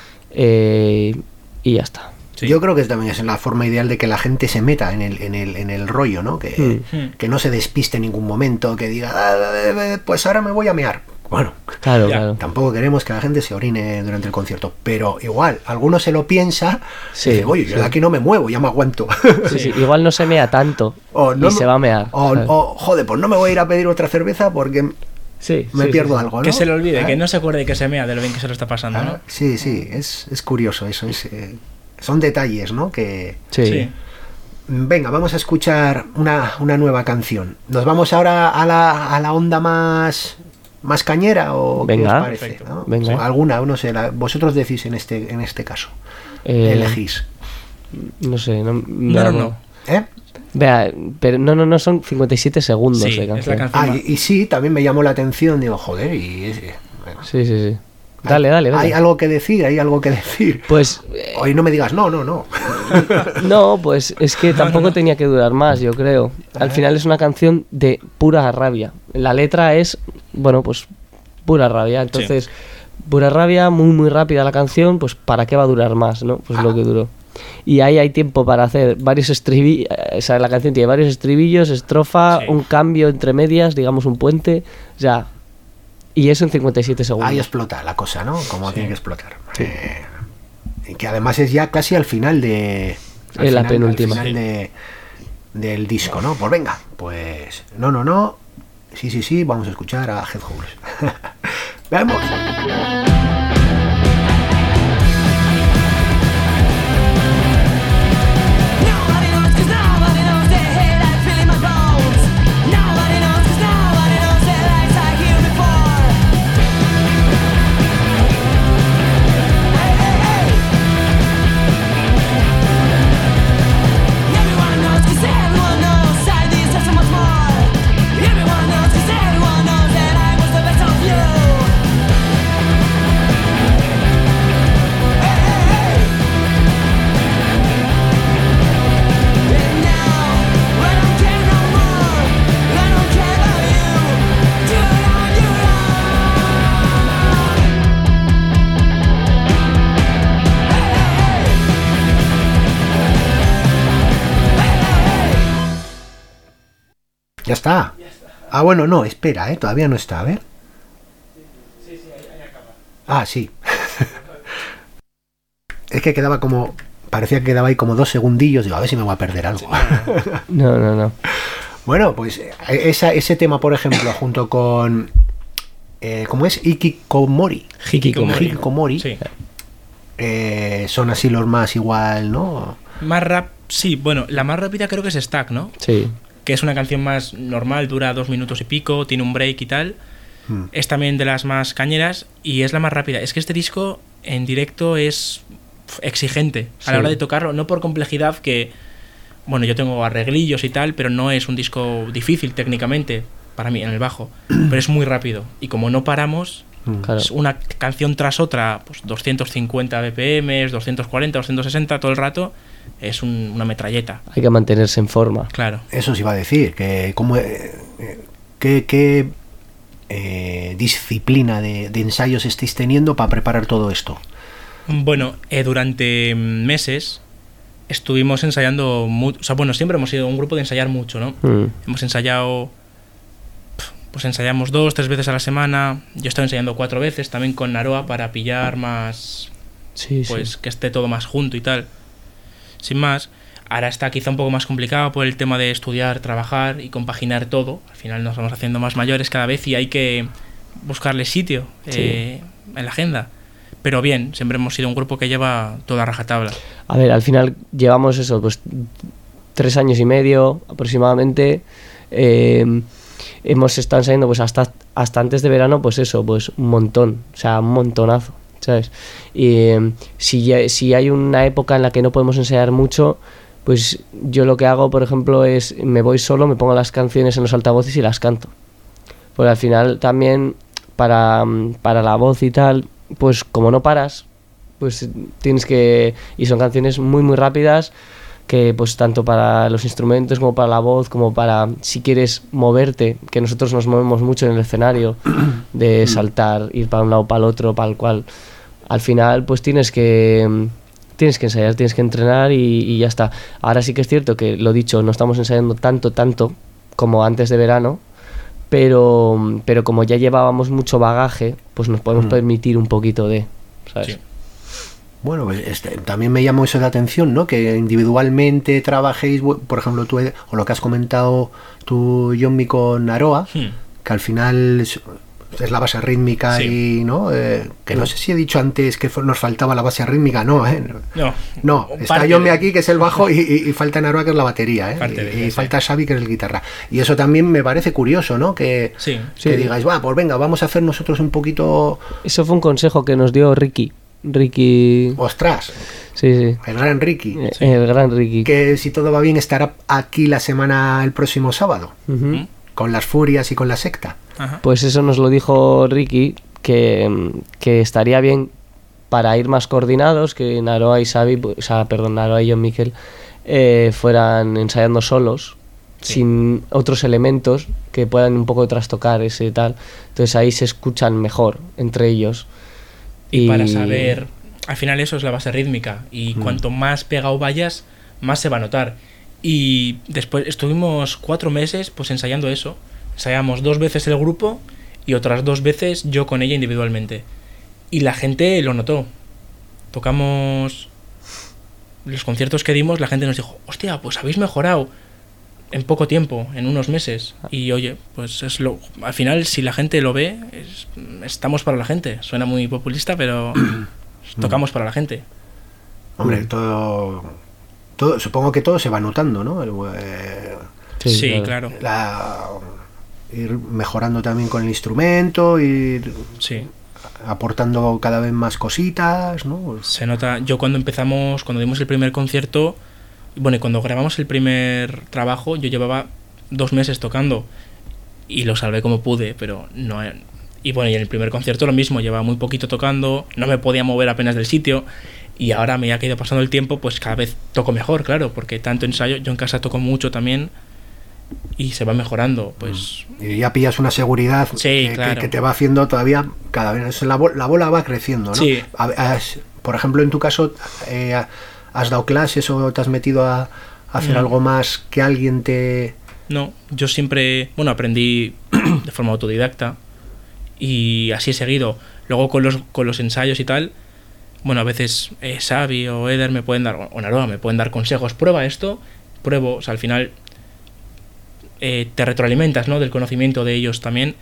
Eh, y ya está. Sí. Yo creo que también es la forma ideal de que la gente se meta en el, en el, en el rollo, ¿no? Que, Mm. que no se despiste en ningún momento, que diga, "Ah, eh, eh, pues ahora me voy a mear". Bueno, Claro, Ya. claro. tampoco queremos que la gente se orine durante el concierto, pero igual, alguno se lo piensa Sí, y dice, oye, yo sí. de aquí no me muevo, ya me aguanto. Sí, sí, igual no se mea tanto O no y me- se va a mear. O, ¿sabes? o, joder, pues no me voy a ir a pedir otra cerveza porque Sí, me sí, pierdo sí, sí. algo, ¿no? Que se le olvide, ¿Eh? que no se acuerde que se mea de lo bien que se lo está pasando, Ah, ¿no? sí, sí, es, es curioso eso. Es, eh, son detalles, ¿no? Que... Sí. Sí. Venga, vamos a escuchar una, una nueva canción. ¿Nos vamos ahora a la, a la onda más, más cañera o qué Venga. os parece? Perfecto. ¿no? Venga. O alguna, no sé, la- vosotros decís en este, en este caso. Eh, Elegís. No sé, no, No, no, no. ¿Eh? Vea, pero no, no, no, son cincuenta y siete segundos Sí, de es la canción. canción. Ah, más- y, y sí, también me llamó la atención. Digo, joder, y... es- bueno. Sí, sí, sí. Dale, dale, dale. Hay algo que decir, hay algo que decir. Pues eh, Hoy no me digas, no, no, no. no, pues es que tampoco tenía que durar más, yo creo. Al final es una canción de pura rabia. La letra es, bueno, pues pura rabia. Entonces, pura rabia, muy, muy rápida la canción, pues ¿para qué va a durar más, no? Pues lo que duró. Y ahí hay tiempo para hacer varios estribillos. O sea, la canción tiene varios estribillos, estrofa, Sí. un cambio entre medias, digamos un puente. O sea, y eso en cincuenta y siete segundos. Ahí explota la cosa, ¿no? Como Sí. tiene que explotar. Eh, y que además es ya casi al final de... al Es la final- penúltima. Al final de, del disco, ¿no? Pues venga, pues... No, no, no. Sí, sí, sí, vamos a escuchar a Headholes. ¡Vamos! Nobody knows 'cause nobody knows the hate I feel in my bones. Nobody knows 'cause nobody knows the lies I hear before. Hey, hey, hey. Everyone knows 'cause everyone knows I deserve so much more. Everyone knows 'cause everyone knows that I was the best of you. Hey, hey, hey. And now, I don't care no more. I don't care about you. Do it on your own. Hey, hey, hey. Ya está. Ah, bueno, no, espera, ¿eh? Todavía no está, a ver. Ah, sí. Es que quedaba como... Parecía que quedaba ahí como dos segundillos. Digo, a ver si me voy a perder algo. No, no, no. Bueno, pues esa, ese tema, por ejemplo, junto con... Eh, ¿Cómo es? Hikikomori. Hikikomori. Hikikomori. Sí. Eh, son así los más igual, ¿no? Más rap, sí, bueno, la más rápida creo que es Stack, ¿no? Sí. Que es una canción más normal, dura dos minutos y pico, tiene un break y tal. Hmm. Es también de las más cañeras y es la más rápida. Es que este disco en directo es exigente a la Sí. hora de tocarlo, no por complejidad, que, bueno, yo tengo arreglillos y tal, pero no es un disco difícil técnicamente para mí en el bajo, pero es muy rápido. Y como no paramos, Claro. es una canción tras otra, pues doscientos cincuenta B P M, doscientos cuarenta, doscientos sesenta todo el rato, es un- una metralleta, Hay que mantenerse en forma. claro. Eso os iba a decir, que cómo, eh, eh, qué, qué, eh, disciplina de, de ensayos estáis teniendo para preparar todo esto. Bueno, eh, durante meses estuvimos ensayando, mu- o sea, bueno, siempre hemos sido un grupo de ensayar mucho, ¿no? Mm. Hemos ensayado, pues ensayamos dos, tres veces a la semana. Yo he estado ensayando cuatro veces también con Naroa para pillar más, Sí, pues sí. que esté todo más junto y tal. Sin más, ahora está quizá un poco más complicado por el tema de estudiar, trabajar y compaginar todo. Al final nos vamos haciendo más mayores cada vez y hay que buscarle sitio eh, en la agenda. Pero bien, siempre hemos sido un grupo que lleva toda rajatabla. A ver, al final llevamos eso, pues tres años y medio aproximadamente. Eh, hemos estado ensayando pues hasta, hasta antes de verano, pues eso, pues un montón, o sea, un montonazo, ¿sabes? Y eh, si, ya- si hay una época en la que no podemos ensayar mucho, pues yo lo que hago, por ejemplo, es me voy solo, me pongo las canciones en los altavoces y las canto. Porque al final también para, para la voz y tal, pues como no paras, pues tienes que... Y son canciones muy muy rápidas que pues tanto para los instrumentos como para la voz, como para si quieres moverte, que nosotros nos movemos mucho en el escenario, de saltar, ir para un lado, para el otro, para el cual... Al final pues tienes que... Tienes que ensayar, tienes que entrenar y, y ya está. Ahora sí que es cierto que, lo dicho, no estamos ensayando tanto, tanto como antes de verano, pero, pero como ya llevábamos mucho bagaje, pues nos podemos Mm. permitir un poquito de, ¿sabes? Sí. Bueno, pues este, también me llamó eso la atención, ¿no? Que individualmente trabajéis, bu- por ejemplo, tú, eh, o lo que has comentado tú, Yommi, con Naroa, Hmm. que al final es, es la base rítmica Sí. y, ¿no? Eh, que no sé si he dicho antes que fue- nos faltaba la base rítmica, no, ¿eh? No, No, un está parte Yommi de- aquí, que es el bajo, y, y- y falta Naroa, que es la batería, ¿eh? Parte de y y ella, sí. falta Xavi, que es el guitarra. Y eso también me parece curioso, ¿no? Que, Sí, que sí. digáis, va, pues venga, vamos a hacer nosotros un poquito... Eso fue un consejo que nos dio Ricky. Ricky... Ostras, Sí, sí. el gran Ricky. Eh, El gran Ricky. Que si todo va bien estará aquí la semana, el próximo sábado, Ujú. ¿Mm? con las furias y con la secta. Ajá. Pues eso nos lo dijo Ricky, que, mm, que estaría bien para ir más coordinados, que Naroa y Xavi, pu- o sea, perdón, Naroa y John Miquel, eh, fueran ensayando solos, Sí. sin otros elementos que puedan un poco trastocar ese tal. Entonces ahí se escuchan mejor entre ellos. Y para saber, al final eso es la base rítmica y cuanto más pegado vayas, más se va a notar. Y después estuvimos cuatro meses pues ensayando eso. Ensayamos dos veces el grupo y otras dos veces yo con ella individualmente. Y la gente lo notó. Tocamos los conciertos que dimos, la gente nos dijo, hostia, pues habéis mejorado en poco tiempo, en unos meses. Y oye, pues es lo, al final si la gente lo ve, es- estamos para la gente. Suena muy populista, pero tocamos para la gente. Hombre, Mm. todo, todo, supongo que todo se va notando, ¿no? El, eh, Sí, claro. la- ir mejorando también con el instrumento, ir Sí, aportando cada vez más cositas, ¿no? se nota. Yo cuando empezamos, cuando dimos el primer concierto, bueno, y cuando grabamos el primer trabajo, yo llevaba dos meses tocando y lo salvé como pude, pero no. Y bueno, y en el primer concierto lo mismo, llevaba muy poquito tocando, no me podía mover apenas del sitio. Y ahora, a medida que ha ido pasando el tiempo, pues cada vez toco mejor, claro, porque tanto ensayo, yo en casa toco mucho también y se va mejorando, pues Y ya pillas una seguridad Sí, que, claro. que- que te va haciendo todavía cada vez. La, bol- la bola va creciendo, ¿no? Sí. A- has- por ejemplo, en tu caso, eh, ¿has dado clases o te has metido a, a hacer No. algo más que alguien te...? no, yo siempre, bueno, aprendí de forma autodidacta y así he seguido. Luego con los, con los ensayos y tal, bueno, a veces eh, Xavi o Eder me pueden dar, o Naroa me pueden dar consejos, prueba esto, pruebo, o sea, al final eh, te retroalimentas, ¿no? Del conocimiento de ellos también.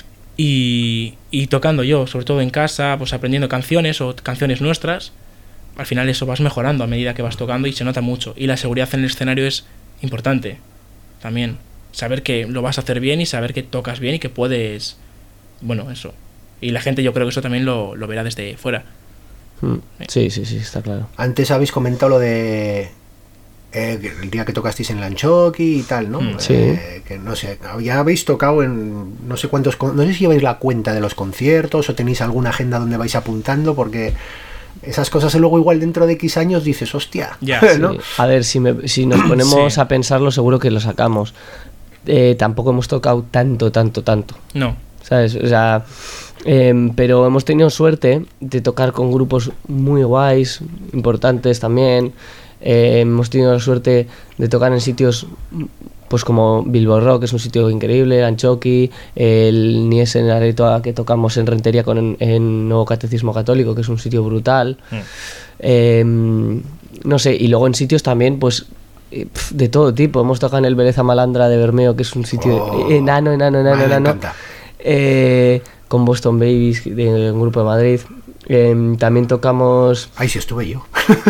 Y, y tocando yo, sobre todo en casa, pues aprendiendo canciones o canciones nuestras, al final eso vas mejorando a medida que vas tocando y se nota mucho. Y la seguridad en el escenario es importante también. Saber que lo vas a hacer bien y saber que tocas bien y que puedes... Bueno, eso. Y la gente yo creo que eso también lo, lo verá desde fuera. Mm. Sí, sí, sí, está claro. Antes habéis comentado lo de... Eh, el día que tocasteis en Lanchoki y tal, ¿no? Sí. Eh, que no sé, ya habéis tocado en no sé cuántos... No sé si lleváis la cuenta de los conciertos o tenéis alguna agenda donde vais apuntando, porque esas cosas luego igual dentro de X años dices, hostia, Ya, ¿no? Sí. A ver, si, me, si nos ponemos Sí. a pensarlo, seguro que lo sacamos. Eh, tampoco hemos tocado tanto, tanto, tanto. No. ¿Sabes? O sea, eh, pero hemos tenido suerte de tocar con grupos muy guays, importantes también. Eh, hemos tenido la suerte de tocar en sitios pues como Bilbo Rock, que es un sitio increíble, Anchoqui, el Nies en Aretoa, que tocamos en Rentería con en, en Nuevo Catecismo Católico, que es un sitio brutal. Mm. Eh, no sé, y luego en sitios también, pues eh, pf, de todo tipo. Hemos tocado en el Beleza Malandra de Bermeo, que es un sitio Oh, enano, enano, enano, me enano. encanta. Eh, con Boston Babies, de un grupo de Madrid. Eh, también tocamos... Ahí sí estuve yo.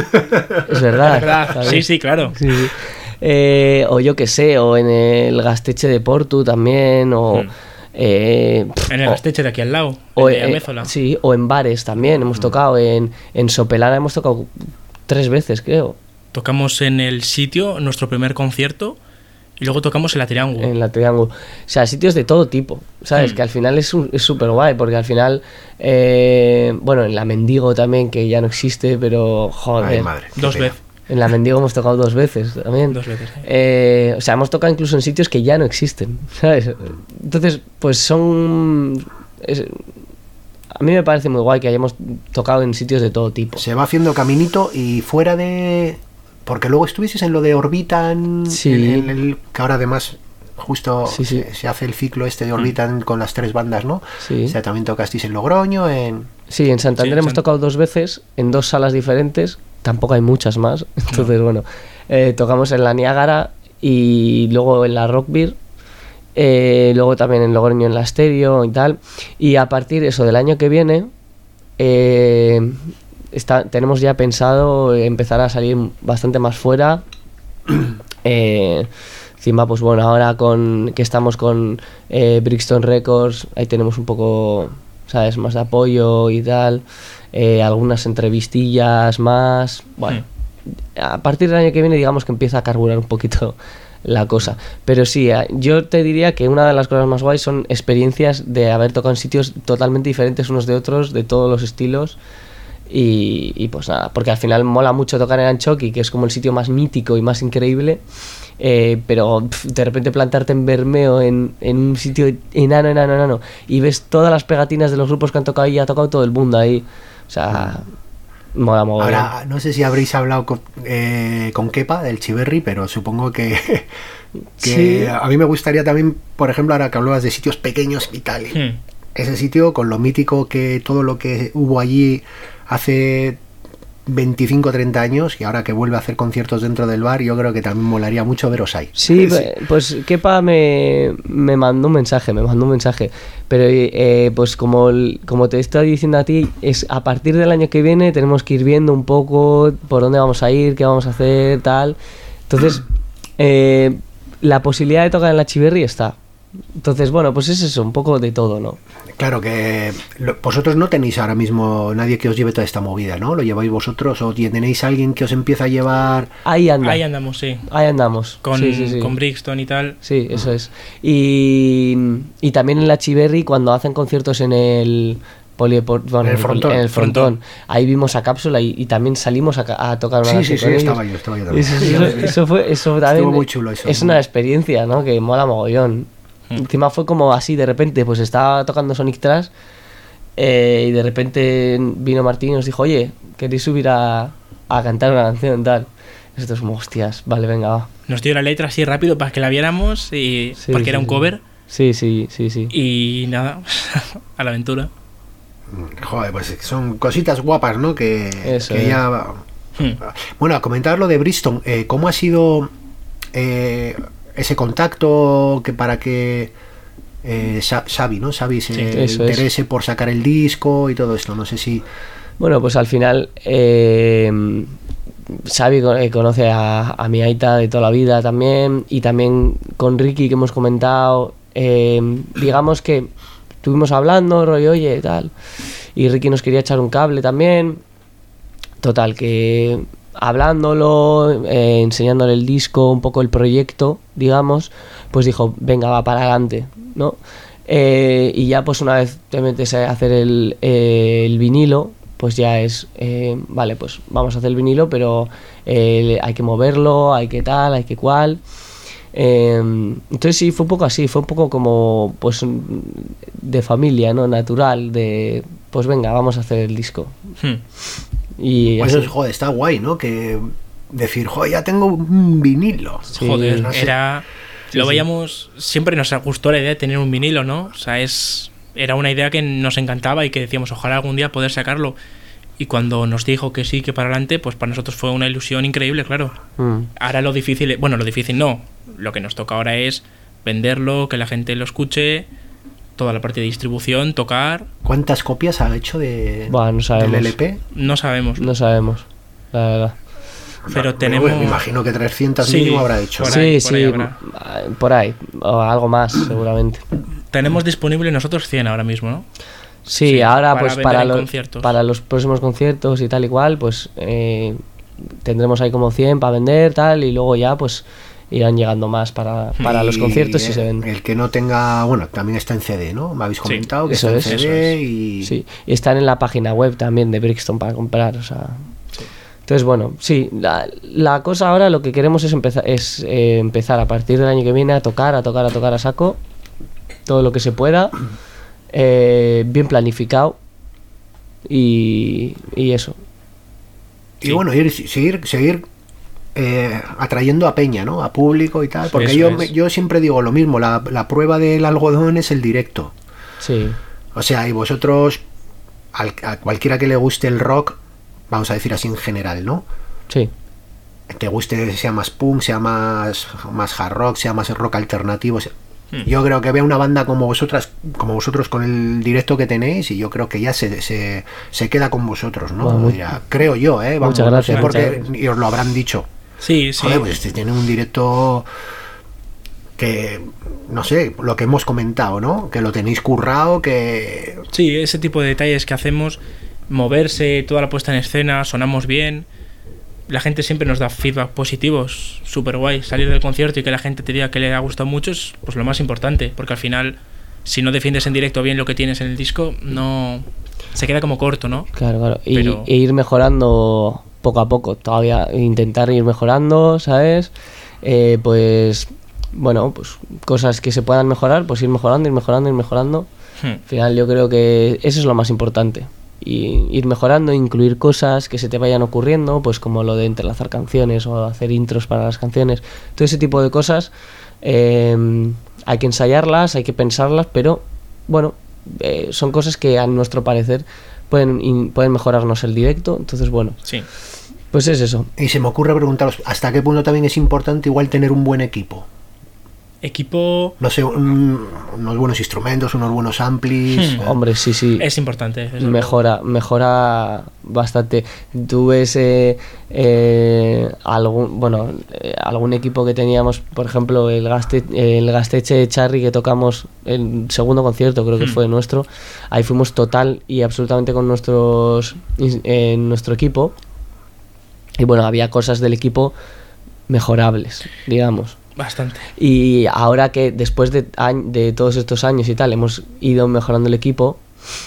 Es verdad. Es verdad. ¿sabes? Sí, sí, claro. Sí, sí. Eh, o yo que sé, o en el Gasteche de Portu también, o... Mm. eh, En el o- Gasteche de aquí al lado, o, el de eh, Amézola. sí, o en bares también. Hemos tocado en, en Sopelana, hemos tocado tres veces, creo. Tocamos en el sitio, nuestro primer concierto, y luego tocamos en la Triángulo. En la Triángulo. O sea, sitios de todo tipo, ¿sabes? Mm. Que al final es un- es súper guay, porque al final, eh, bueno, en la Mendigo también, que ya no existe, pero joder. Ay, madre. qué Dos pena. veces. En la Mendigo hemos tocado dos veces también. Dos veces, sí. Eh, o sea, hemos tocado incluso en sitios que ya no existen, ¿sabes? Entonces, pues son... es- a mí me parece muy guay que hayamos tocado en sitios de todo tipo. Se va haciendo caminito y fuera de... Porque luego estuvisteis en lo de Orbitan, Sí. en el, que ahora además justo Sí, sí. Se, se hace el ciclo este de Orbitan con las tres bandas, ¿no? Sí. O sea, también tocasteis en Logroño, en... Sí, en Santander Sí, hemos Sant- tocado dos veces, en dos salas diferentes, tampoco hay muchas más, entonces bueno, eh, tocamos en la Niágara y luego en la Rock Beer, eh, luego también en Logroño en la Stereo y tal, y a partir de eso del año que viene, eh, está, tenemos ya pensado empezar a salir bastante más fuera. eh, encima pues bueno, ahora con que estamos con eh, Brixton Records, ahí tenemos un poco, ¿sabes?, más de apoyo y tal, eh, algunas entrevistillas más, bueno, a partir del año que viene digamos que empieza a carburar un poquito la cosa, pero sí, eh, yo te diría que una de las cosas más guays son experiencias de haber tocado en sitios totalmente diferentes unos de otros, de todos los estilos. Y, y pues nada, porque al final mola mucho tocar en Anchoqui, que es como el sitio más mítico y más increíble, eh, pero pf, de repente plantarte en Bermeo, en, en un sitio enano, enano, enano, y ves todas las pegatinas de los grupos que han tocado y ha tocado todo el mundo ahí. O sea, mola mogollón. Ahora, no sé si habréis hablado con, eh, con Kepa del Chiverri, pero supongo que, que Sí. a mí me gustaría también, por ejemplo, ahora que hablabas de sitios pequeños y tal, Hmm. ese sitio con lo mítico que todo lo que hubo allí hace veinticinco o treinta años y ahora que vuelve a hacer conciertos dentro del bar, yo creo que también molaría mucho veros ahí. Sí, pe- pues Kepa me, me mandó un mensaje, me mandó un mensaje, pero eh, pues como, el- como te estoy diciendo a ti, es a partir del año que viene tenemos que ir viendo un poco por dónde vamos a ir, qué vamos a hacer, tal. Entonces, eh, la posibilidad de tocar en la Chiverri está. Entonces, bueno, pues es eso, un poco de todo, ¿no? Claro que lo- vosotros no tenéis ahora mismo nadie que os lleve toda esta movida, ¿no? ¿Lo lleváis vosotros o tenéis alguien que os empieza a llevar? Ahí anda. Ahí andamos, sí. Ahí andamos. Con, Sí, sí, sí. con Brixton y tal. Sí, eso es. Y, y también en la Chiverri, cuando hacen conciertos en el Poliepor- bueno, En el Frontón. en el Frontón, Frontón. ahí vimos a Cápsula y, y también salimos a, ca- a tocar una Sí, sí, canción sí, con ellos. estaba yo, estaba yo también. Eso, eso- eso fue, eso también muy chulo eso. es una experiencia, ¿no? Que mola mogollón. Mm. Encima fue como así, de repente, pues estaba tocando Sonic Trash eh, y de repente vino Martín y nos dijo, oye, ¿queréis subir a, a cantar una canción tal? Y nosotros como, hostias, vale, venga, va. Nos dio la letra así rápido para que la viéramos, y, Sí, porque sí, era un sí. cover. Sí, sí, sí, sí. Y nada, a la aventura. Joder, pues son cositas guapas, ¿no? Que, Eso que es. ya... Hmm. Bueno, a comentar lo de Brixton, eh, ¿cómo ha sido eh, ese contacto que para que eh, Xavi, ¿no? Xavi se Sí, eso interese es. por sacar el disco y todo esto. No sé si... Bueno, pues al final eh, Xavi eh, conoce a, a mi aita de toda la vida también, y también con Ricky, que hemos comentado, eh, digamos que estuvimos hablando, rollo, oye, tal, y Ricky nos quería echar un cable también. Total, que hablándolo, eh, enseñándole el disco, un poco el proyecto, digamos, pues dijo, venga, va, para adelante, ¿no? Eh, y ya pues una vez te metes a hacer el, eh, el vinilo, pues ya es, eh, vale, pues vamos a hacer el vinilo, pero eh, hay que moverlo, hay que tal, hay que cual. Eh, entonces sí, fue un poco así, fue un poco como pues de familia, ¿no? Natural, de pues venga, vamos a hacer el disco. Hmm. Y Pues así. eso, joder, está guay, ¿no? Que decir, joder, ya tengo un vinilo. Sí, Joder, no sé. era... Sí, lo sí. veíamos... Siempre nos gustó la idea de tener un vinilo, ¿no? O sea, es... Era una idea que nos encantaba y que decíamos, ojalá algún día poder sacarlo. Y cuando nos dijo que sí, que para adelante, pues para nosotros fue una ilusión increíble, claro. Mm. Ahora lo difícil... Bueno, lo difícil no. Lo que nos toca ahora es venderlo, que la gente lo escuche, toda la parte de distribución, tocar... ¿Cuántas copias ha hecho de, Buah, no sabemos. del L P? No sabemos. No sabemos, la verdad. Pero No, tenemos... bueno, me imagino que trescientas Sí, mínimo habrá hecho. por ¿no? ahí, Sí, por ahí sí, habrá. ah, por ahí, o algo más seguramente. Tenemos disponible nosotros cien ahora mismo, ¿no? Sí, Sí, ahora para pues vender para en los, conciertos. para los próximos conciertos y tal y cual, pues eh, tendremos ahí como cien para vender, tal, y luego ya pues irán llegando más para, para los Y, conciertos si eh, se ven. El que no tenga, bueno, también está en C D, ¿no? Me habéis Sí, comentado que eso está en es, C D eso es. y... Sí, y están en la página web también de Brixton para comprar, o sea... Entonces, bueno, sí, la, la cosa ahora lo que queremos es, empezar es eh, empezar a partir del año que viene a tocar, a tocar, a tocar a saco, todo lo que se pueda, eh, bien planificado y, y eso. Y Sí. bueno, ir, seguir, seguir eh, atrayendo a peña, ¿no? A público y tal. Porque Eso yo, es. me- yo siempre digo lo mismo, la, la prueba del algodón es el directo. Sí, O sea, y vosotros, al- a cualquiera que le guste el rock, vamos a decir así en general, ¿no? sí, Te guste, sea más punk, sea más, más hard rock, sea más rock alternativo. sea- Hmm. Yo creo que vea una banda como vosotras, como vosotros con el directo que tenéis, y yo creo que ya se, se, se queda con vosotros, ¿no? Bueno, muy- Ya, creo yo, ¿eh? Vamos, muchas no gracias, sé por muchas qué, gracias. y os lo habrán dicho. Sí, sí. Joder, pues este tiene un directo que, no sé, lo que hemos comentado, ¿no? Que lo tenéis currado, que... Sí, ese tipo de detalles que hacemos, moverse, toda la puesta en escena, sonamos bien. La gente siempre nos da feedback positivos, súper guay. Salir del concierto y que la gente te diga que le ha gustado mucho es pues lo más importante, porque al final, si no defiendes en directo bien lo que tienes en el disco, no se queda como corto, ¿no? claro, claro. Y, Pero- e ir mejorando poco a poco, todavía intentar ir mejorando, ¿sabes? Eh, pues, bueno, pues cosas que se puedan mejorar, pues ir mejorando, ir mejorando, ir mejorando. Hmm. Al final yo creo que eso es lo más importante. Y ir mejorando, incluir cosas que se te vayan ocurriendo, pues como lo de entrelazar canciones o hacer intros para las canciones. Todo ese tipo de cosas eh, hay que ensayarlas, hay que pensarlas, pero bueno, eh, son cosas que a nuestro parecer pueden, in- pueden mejorarnos el directo. Entonces, bueno, Sí. pues es eso. Y se me ocurre preguntaros, ¿hasta qué punto también es importante igual tener un buen equipo? Equipo No sé, un- unos buenos instrumentos, unos buenos amplis... Hmm. eh, Hombre, sí, sí. es importante. desde luego. Mejora, mejora bastante. Tú ves eh, eh, algún, bueno, eh, algún equipo que teníamos, por ejemplo, el Gaste, el Gasteche Charry que tocamos el segundo concierto, creo que Hmm. fue nuestro. Ahí fuimos total y absolutamente con nuestros ins- eh, nuestro equipo. Y bueno, había cosas del equipo mejorables, digamos. Bastante. Y ahora que después de, añ- de todos estos años y tal hemos ido mejorando el equipo,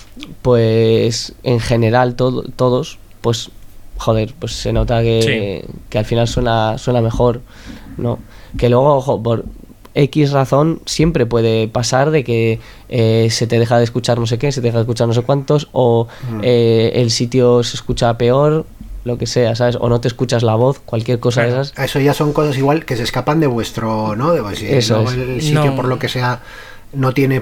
pues en general todo, todos, pues joder, pues se nota que, que al final suena, suena mejor, ¿no? Que luego, ojo, por X razón siempre puede pasar de que eh, se te deja de escuchar no sé qué, se te deja de escuchar no sé cuántos, o eh, el sitio se escucha peor, lo que sea, ¿sabes? O no te escuchas la voz, cualquier cosa Claro. de esas. Eso ya son cosas igual que se escapan de vuestro, ¿no? De, pues, si Eso luego es. el sitio No. por lo que sea no tiene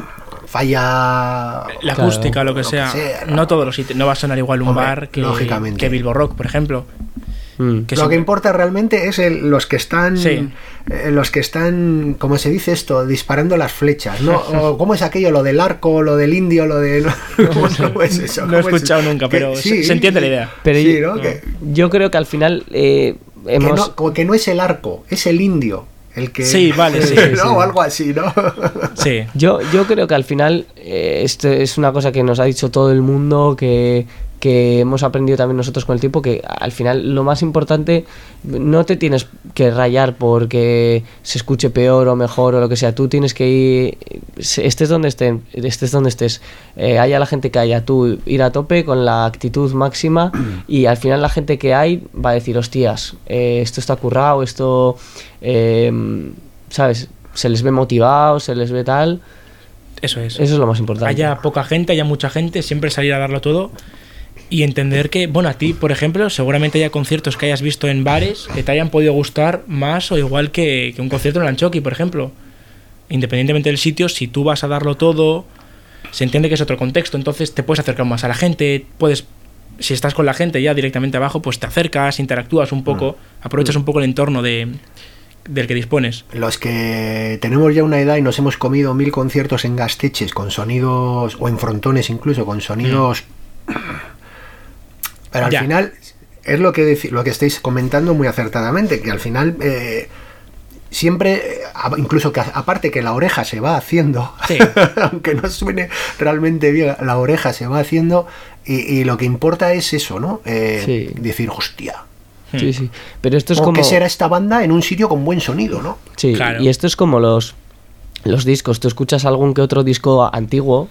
falla... La Claro, acústica, lo que lo que sea. sea, no ¿no? todos los sitios. No va a sonar igual un Hombre, bar que, lógicamente. que Bilbo Rock, por ejemplo. Mm. Que Lo siempre- que importa realmente es el- los que están, Sí. eh, los que están, ¿cómo se dice esto? Disparando las flechas, ¿no? O, ¿cómo es aquello? Lo del arco, lo del indio, lo de... ¿Cómo, cómo es eso? No he ¿Cómo es escuchado eso? nunca, Que- pero se- se entiende la idea. Pero sí, yo, ¿no? Que, yo creo que al final eh, que hemos... no, como que no es el arco, es el indio el que... Sí, vale, sí, ¿no? sí. O algo así, ¿no? Sí. Yo, yo creo que al final eh, esto es una cosa que nos ha dicho todo el mundo, que, que hemos aprendido también nosotros con el tiempo, que al final lo más importante, no te tienes que rayar porque se escuche peor o mejor o lo que sea. Tú tienes que ir, se- estés donde estés, estés donde estés, eh, haya la gente que haya, tú ir a tope con la actitud máxima y al final la gente que hay va a decir, hostias, eh, esto está currado, esto, eh, ¿sabes? Se les ve motivados, se les ve tal. Eso es. Eso es lo más importante. Haya poca gente, haya mucha gente, siempre salir a darlo todo y entender que, bueno, a ti, por ejemplo, seguramente haya conciertos que hayas visto en bares que te hayan podido gustar más o igual que, que un concierto en Lanchoki, por ejemplo. Independientemente del sitio, si tú vas a darlo todo, se entiende que es otro contexto, entonces te puedes acercar más a la gente, puedes, si estás con la gente ya directamente abajo, pues te acercas, interactúas un poco, aprovechas un poco el entorno de, del que dispones. Los que tenemos ya una edad y nos hemos comido mil conciertos en Gasteches con sonidos, o en Frontones incluso, con sonidos... Pero al Ya. final, es lo que, deci- lo que estáis comentando muy acertadamente, que al final... eh, siempre, eh, a- incluso que a- aparte que la oreja se va haciendo, Sí. aunque no suene realmente bien, la oreja se va haciendo y, y lo que importa es eso, ¿no? Eh, Sí. Decir, hostia, Sí, sí. Pero esto es ¿o como... qué será esta banda en un sitio con buen sonido, no? Sí, Claro. y esto es como los, los discos. Tú escuchas algún que otro disco antiguo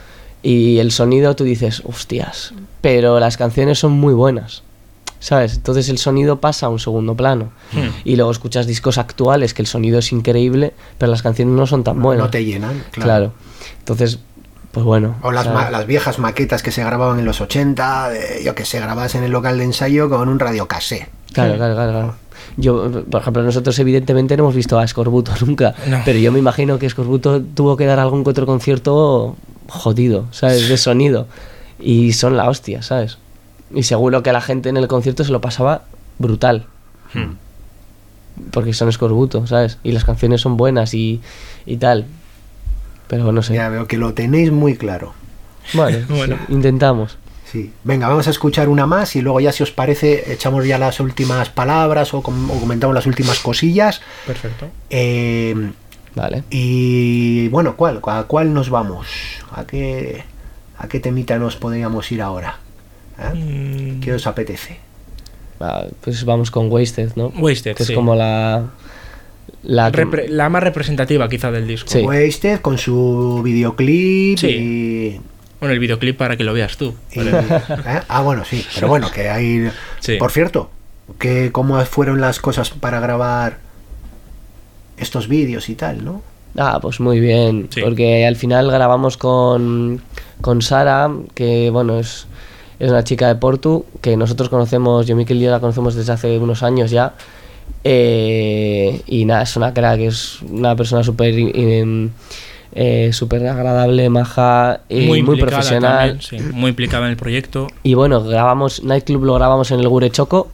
y el sonido tú dices, hostias, pero las canciones son muy buenas, ¿sabes? Entonces el sonido pasa a un segundo plano. Hmm. Y luego escuchas discos actuales que el sonido es increíble, pero las canciones no son tan buenas. No te llenan, claro. Claro. Entonces, pues bueno. O las, sea, ma- las viejas maquetas que se grababan en los ochenta, de, yo que sé, grabadas en el local de ensayo con un radiocassé. Claro, claro, claro, claro. Yo, por ejemplo, nosotros evidentemente no hemos visto a Escorbuto nunca, No. pero yo me imagino que Escorbuto tuvo que dar algún que otro concierto jodido, ¿sabes? De sonido. Y son la hostia, ¿sabes? Y seguro que la gente en el concierto se lo pasaba brutal. Hmm. Porque son Escorbuto, ¿sabes? Y las canciones son buenas y, y tal. Pero no sé. Ya veo que lo tenéis muy claro. Vale, Bueno. sí, intentamos. Sí. Venga, vamos a escuchar una más y luego ya, si os parece, echamos ya las últimas palabras o, com- o comentamos las últimas cosillas. Perfecto. Eh, Vale. y bueno, ¿cuál? ¿A cuál nos vamos? ¿A qué, a qué temita nos podríamos ir ahora? ¿Eh? Mm, ¿Qué os apetece? Ah, pues vamos con Wasted, ¿no? Wasted, Que es sí. como la... La, que- Repre- la más representativa quizá del disco. Sí. Wasted con su videoclip Sí. y... Bueno, el videoclip para que lo veas tú. y- ¿eh? Ah, bueno, sí, pero bueno, que hay... Sí. Por cierto, que ¿cómo fueron las cosas para grabar estos vídeos y tal, no? Ah, pues muy bien, Sí. porque al final grabamos con, con Sara, que bueno, es, es una chica de Portu, que nosotros conocemos, yo Miquel y yo la conocemos desde hace unos años ya, eh, y nada, es una crack, es una persona súper em, eh, súper agradable, maja, y muy, implicada profesional. también, sí, muy implicada en el proyecto. Y bueno, grabamos, Nightclub lo grabamos en el Gurechoco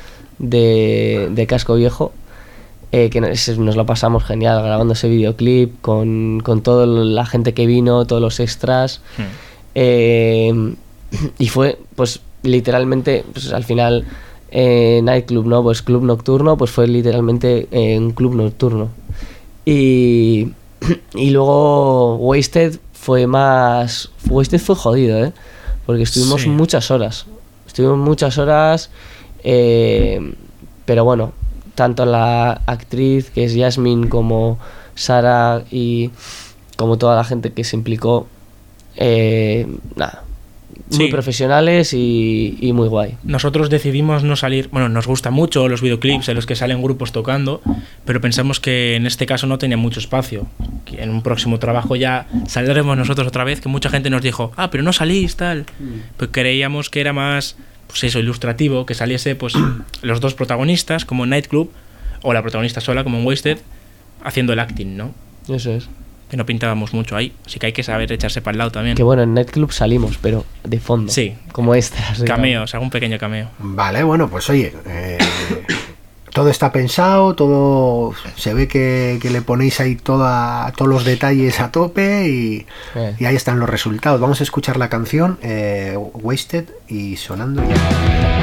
de, de Casco Viejo, eh, que nos, nos lo pasamos genial grabando ese videoclip con, con toda la gente que vino, todos los extras. Hmm. Eh, y fue, pues, literalmente, pues al final, eh, Nightclub, ¿no? Pues club nocturno, pues fue literalmente eh, un club nocturno. Y, y luego Wasted fue más... Wasted fue jodido, ¿eh? Porque estuvimos Sí. muchas horas. Estuvimos muchas horas, eh, pero bueno, tanto la actriz, que es Yasmin, como Sara y como toda la gente que se implicó, eh, nada, muy Sí. profesionales y, y muy guay. Nosotros decidimos no salir, bueno, nos gustan mucho los videoclips en los que salen grupos tocando, pero pensamos que en este caso no tenía mucho espacio. Que en un próximo trabajo ya saldremos nosotros otra vez, que mucha gente nos dijo, ah, pero no salís, tal. Pues creíamos que era más, pues eso, ilustrativo, que saliese pues los dos protagonistas, como en Nightclub, o la protagonista sola, como en Wasted, haciendo el acting, ¿no? Eso es. Que no pintábamos mucho ahí, así que hay que saber echarse para el lado también. Que bueno, en Nightclub salimos, pero de fondo. Sí. Como extras. digamos. Cameos, algún pequeño cameo. Vale, bueno, pues oye, eh, todo está pensado, todo se ve que, que le ponéis ahí toda, todos los detalles a tope y, Eh. y ahí están los resultados. Vamos a escuchar la canción eh, Wasted y sonando ya.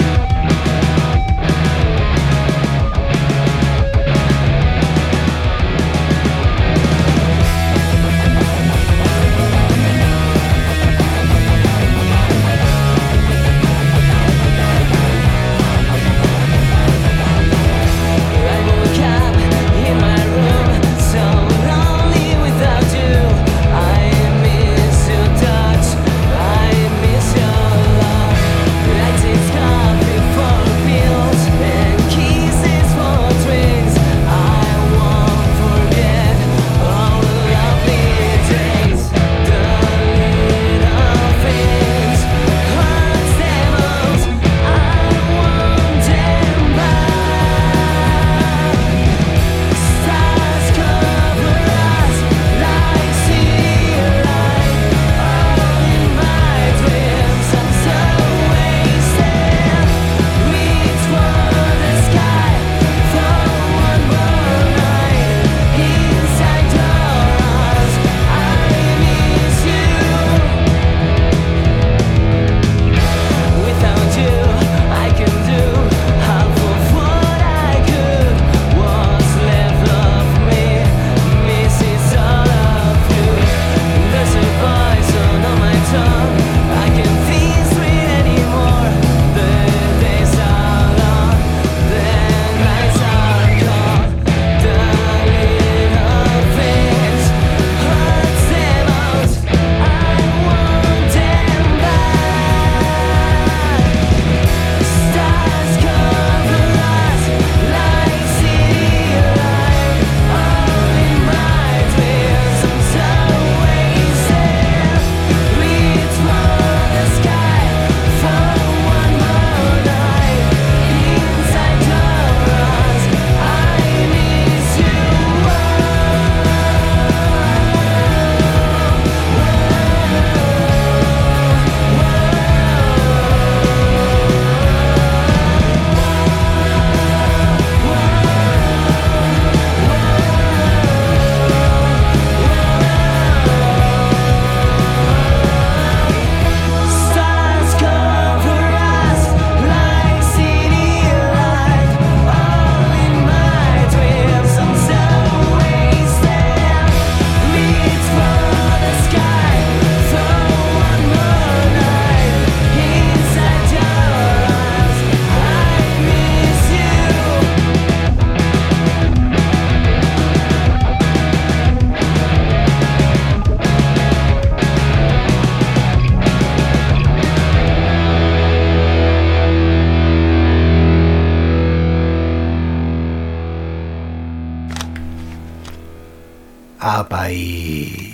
Apa y...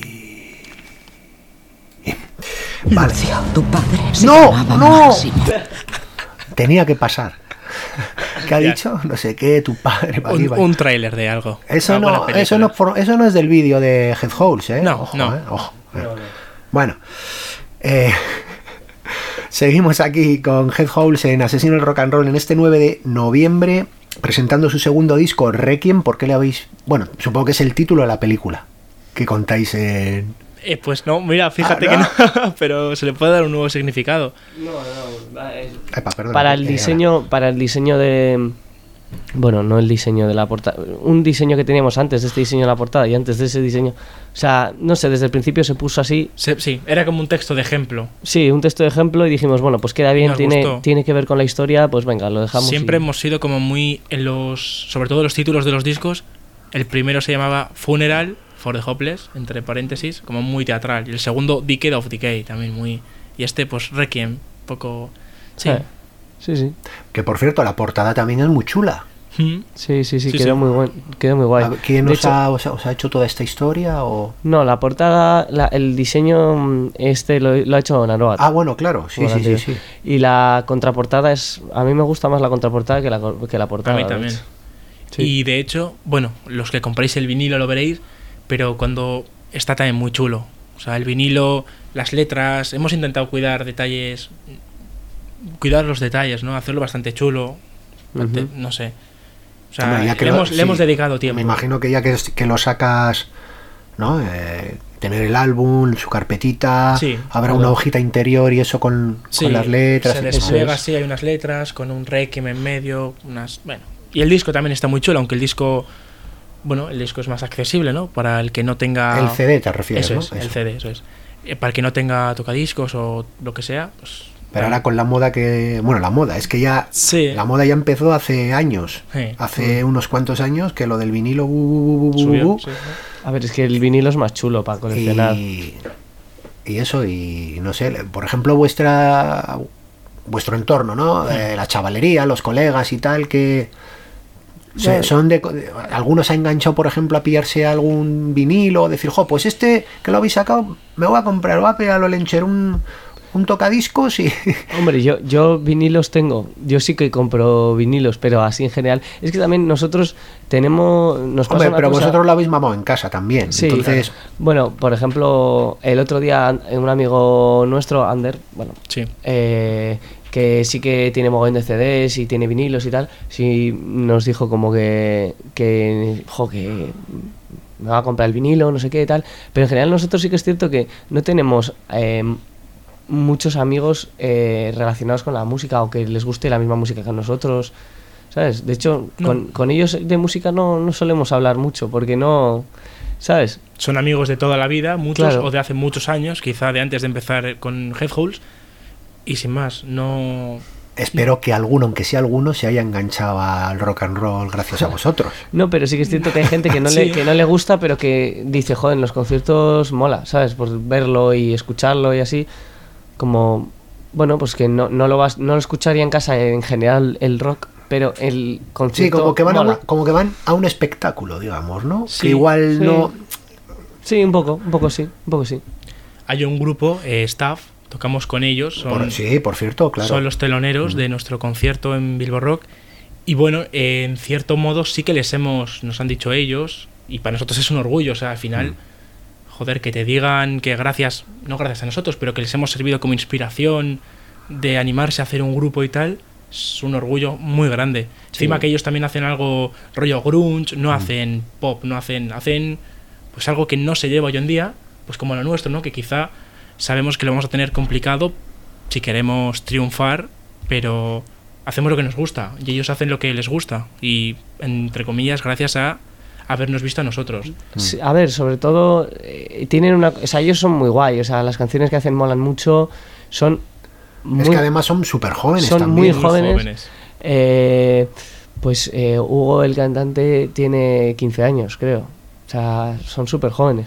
Vale. Lucio, tu padre se ¡No! llamaba ¡No! Máximo. Tenía que pasar. ¿Qué ha Ya. dicho? No sé qué, tu padre. va, Un, va. un tráiler de algo. Eso, Alguna no, película. eso, no, for- eso no es del vídeo de Headholes, ¿eh? No, Ojo, no. ¿eh? Ojo. Bueno, eh, seguimos aquí con Headholes en Asesino del Rock and Roll en este nueve de noviembre, presentando su segundo disco, Requiem. ¿Por qué le habéis...? Bueno, supongo que es el título de la película que contáis en... Eh, pues no, mira, fíjate Ah, que no, pero se le puede dar un nuevo significado. No, no, es- Epa, perdona, para el eh, diseño, para el diseño de, bueno, no el diseño de la portada, un diseño que teníamos antes de este diseño de la portada y antes de ese diseño, o sea, no sé, desde el principio se puso así, Se- sí, era como un texto de ejemplo. sí, un texto de ejemplo y dijimos, bueno, pues queda bien, Nos tiene, gustó. tiene que ver con la historia, pues venga, lo dejamos. Siempre y- hemos sido como muy en los, sobre todo los títulos de los discos. El primero se llamaba Funeral for the Hopeless, entre paréntesis, como muy teatral. Y el segundo Decade of Decay, también muy. Y este, pues Requiem, poco. Sí. Eh, sí, sí, Que por cierto, la portada también es muy chula. Mm. sí, sí, sí, Sí, quedó sí. muy buen, quedó muy guay. A ver, ¿Quién De os, hecho, ha, os, ha, os ha hecho toda esta historia? O... no, la portada, la- el diseño mm, este lo, lo ha hecho Naroat. Ah, bueno, claro, sí, Bueno, sí, sí, tío. sí. Y la contraportada es, a mí me gusta más la contraportada que la, co- que la portada. A mí de también. hecho. Sí. Y de hecho, bueno, los que compréis el vinilo lo veréis, pero cuando está también muy chulo. O sea, el vinilo, las letras, hemos intentado cuidar detalles, cuidar los detalles, ¿no? Hacerlo bastante chulo. Ujú. Te- no sé. O sea, Hombre, ya que le, lo- hemos, sí, le hemos dedicado tiempo. Me imagino que ya que, que lo sacas, ¿no? Eh, tener el álbum, su carpetita, Sí, habrá claro. una hojita interior y eso con, Sí, con las letras. se y- despliega, es. sí, hay unas letras con un requiem en medio, unas, bueno. Y el disco también está muy chulo, aunque el disco, bueno, el disco es más accesible, ¿no? Para el que no tenga... El C D te refieres, Eso ¿no? es, el Eso. C D, eso es. Eh, Para el que no tenga tocadiscos o lo que sea, pues... Pero ahora con la moda que... Bueno, la moda, es que ya... Sí. La moda ya empezó hace años. Sí. Hace unos cuantos años que lo del vinilo... bu, bu, bu, bu, bu, Subió, bu, sí, sí. A ver, es que el vinilo es más chulo para coleccionar. y, y eso, y no sé, por ejemplo, vuestra... Vuestro entorno, ¿no? Eh, la chavalería, los colegas y tal, que... se- Ya. son de, de- algunos ha enganchado, por ejemplo, a pillarse algún vinilo, decir, jo, pues este que lo habéis sacado, me voy a comprar, voy a pegar a lo lencher un, un tocadiscos y... Hombre, yo, yo vinilos tengo, yo sí que compro vinilos, pero así en general. Es que también nosotros tenemos... Nos pasa Hombre, una pero cosa- vosotros lo habéis mamado en casa también, Sí, entonces... bueno, por ejemplo, el otro día un amigo nuestro, Ander, bueno, Sí. eh, que sí que tiene mogollón de C Ds y tiene vinilos y tal, sí nos dijo como que, que, jo, que me va a comprar el vinilo, no sé qué y tal, pero en general nosotros sí que es cierto que no tenemos eh, muchos amigos eh, relacionados con la música o que les guste la misma música que a nosotros, ¿sabes? De hecho, No. con, con ellos de música no, no solemos hablar mucho porque no, ¿sabes? Son amigos de toda la vida, muchos, Claro. o de hace muchos años, quizá de antes de empezar con Headholes. Y sin más, no... Espero que alguno, aunque sea alguno, se haya enganchado al rock and roll gracias a vosotros. No, pero sí que es cierto que hay gente que no, le, Sí. que no le gusta, pero que dice, joder, en los conciertos mola, ¿sabes? Por verlo y escucharlo y así. Como, bueno, pues que no, no, lo, vas, no lo escucharía en casa en general el rock, pero el Sí, concierto como que van, a, mola. un- como que van a un espectáculo, digamos, ¿no? Sí, que igual sí. no... Sí, un poco, un poco sí, un poco sí. Hay un grupo, eh, Staff, tocamos con ellos. Son, Por, sí, por cierto, claro. son los teloneros de nuestro concierto en Bilbo Rock. Y bueno, eh, en cierto modo sí que les hemos, nos han dicho ellos, y para nosotros es un orgullo, o sea, al final, Mm. joder, que te digan que gracias, no gracias a nosotros, pero que les hemos servido como inspiración de animarse a hacer un grupo y tal, es un orgullo muy grande. Encima que ellos también hacen algo rollo grunge, no hacen pop, no hacen, hacen pues algo que no se lleva hoy en día, pues como lo nuestro, ¿no? Que quizá sabemos que lo vamos a tener complicado si queremos triunfar, pero hacemos lo que nos gusta y ellos hacen lo que les gusta y, entre comillas, gracias a habernos visto a nosotros. Sí, a ver, sobre todo, eh, tienen una... O sea, ellos son muy guay, o sea, las canciones que hacen molan mucho, son muy... Es que además son súper jóvenes son también. muy jóvenes. Eh, pues eh, Hugo, el cantante, tiene quince años, creo. O sea, son súper jóvenes.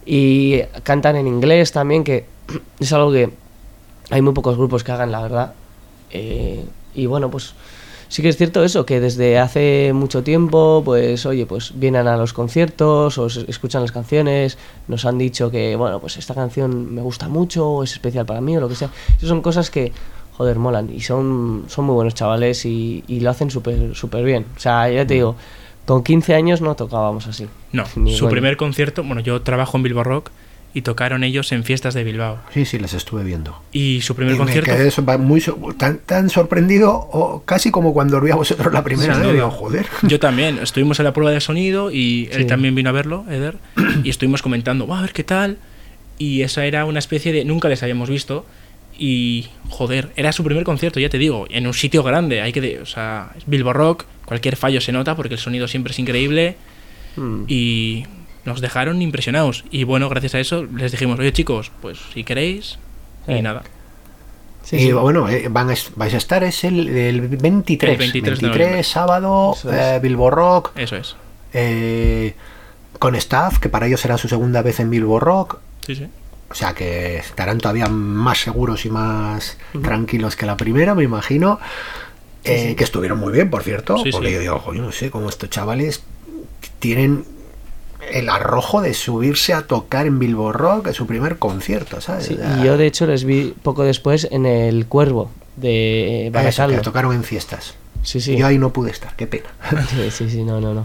Y cantan en inglés también, que es algo que hay muy pocos grupos que hagan, la verdad. Eh, y bueno, pues sí que es cierto eso, que desde hace mucho tiempo, pues oye, pues vienen a los conciertos, o se- escuchan las canciones, nos han dicho que, bueno, pues esta canción me gusta mucho, o es especial para mí, o lo que sea. Esas son cosas que, joder, molan, y son, son muy buenos chavales y, y lo hacen súper súper bien. O sea, ya te digo, con quince años no tocábamos así. No, Ni su bueno. primer concierto, bueno, yo trabajo en Bilbo Rock y tocaron ellos en fiestas de Bilbao. Sí, sí, les estuve viendo. Y su primer Y me concierto... quedé so- muy, so- tan, tan sorprendido, o casi como cuando os vi a vosotros la primera Sí, vez. no, Digo, no. joder. Yo también, estuvimos en la prueba de sonido y él Sí. también vino a verlo, Eder, y estuvimos comentando, "Buah, a ver qué tal". Y esa era una especie de... Nunca les habíamos visto y, joder, era su primer concierto, ya te digo, en un sitio grande. Hay que... de- o sea, es Bilbo Rock, cualquier fallo se nota porque el sonido siempre es increíble Mm. y nos dejaron impresionados. Y bueno, gracias a eso les dijimos, oye chicos, pues si queréis, y Sí. nada. Sí, y sí. bueno, eh, van a, est- vais a estar, es el, el veintitrés. El veintitrés de noviembre. sábado, Eso es. eh, Bilbo Rock, Eso es. eh, con Staff, que para ellos será su segunda vez en Bilbo Rock. Sí, sí. O sea que estarán todavía más seguros y más tranquilos que la primera, me imagino. Eh, que estuvieron muy bien, por cierto. Sí, porque sí. yo digo, "Ojo, yo no sé cómo estos chavales tienen el arrojo de subirse a tocar en Bilbo Rock en su primer concierto, ¿sabes? Sí, O sea, y yo de hecho les vi poco después en el Cuervo de eso, Barakaldo. que tocaron en fiestas. Sí, sí. Yo ahí no pude estar, qué pena. Sí, sí, sí, no, no, no.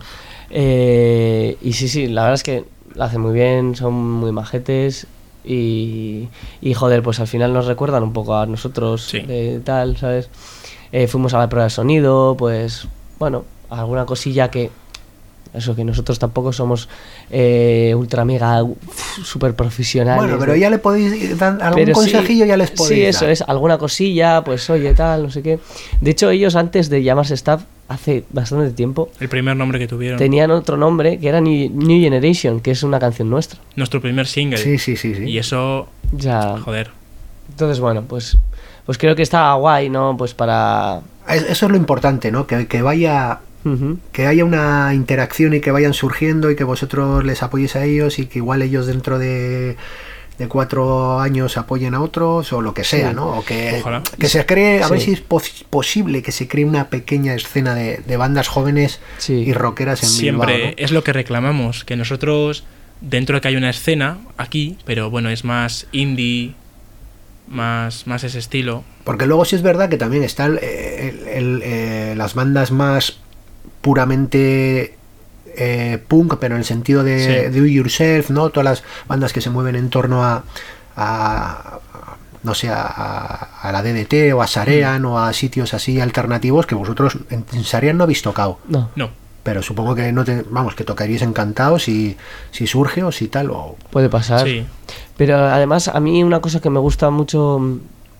Eh, y sí, sí, la verdad es que lo hacen muy bien, son muy majetes y, y joder, pues al final nos recuerdan un poco a nosotros Sí. de tal, ¿sabes? eh, fuimos a la prueba de sonido, pues bueno, alguna cosilla que eso, que nosotros tampoco somos eh, ultra mega uf, super profesionales. Bueno, pero ¿no? ya le podéis dar algún Pero consejillo, sí, ya les podéis sí, eso dar. es, alguna cosilla, pues oye, tal, no sé qué. De hecho, ellos antes de llamarse Staff, hace bastante tiempo, El primer nombre que tuvieron. tenían otro nombre que era New, New Generation, que es una canción nuestra. Nuestro primer single. Sí, sí, sí, sí. Y eso, Ya. joder. Entonces, bueno, pues pues creo que está guay, ¿no? Pues para... Es- Eso es lo importante, ¿no? Que, que vaya... Ujú. Que haya una interacción y que vayan surgiendo y que vosotros les apoyéis a ellos y que igual ellos dentro de, de cuatro años apoyen a otros o lo que sea, Sí. ¿no? O que, Ojalá. que se cree, a ver Sí. si es pos- posible que se cree una pequeña escena de, de bandas jóvenes Sí. y rockeras en Siempre Bilbao, ¿no? es lo que reclamamos, que nosotros, dentro de que hay una escena aquí, pero bueno, es más indie, más, más ese estilo. Porque luego sí es verdad que también están el- el- eh, las bandas más puramente eh, punk, pero en el sentido de Sí. do it yourself, ¿no? Todas las bandas que se mueven en torno a, a- a- no sé, a, a la D D T o a Sarean o a sitios así alternativos que vosotros en, en Sarean no habéis tocado. No, No, Pero supongo que no te, vamos, que tocaríais encantados si, si surge o si tal o puede pasar. sí. Pero además a mí una cosa que me gusta mucho mm,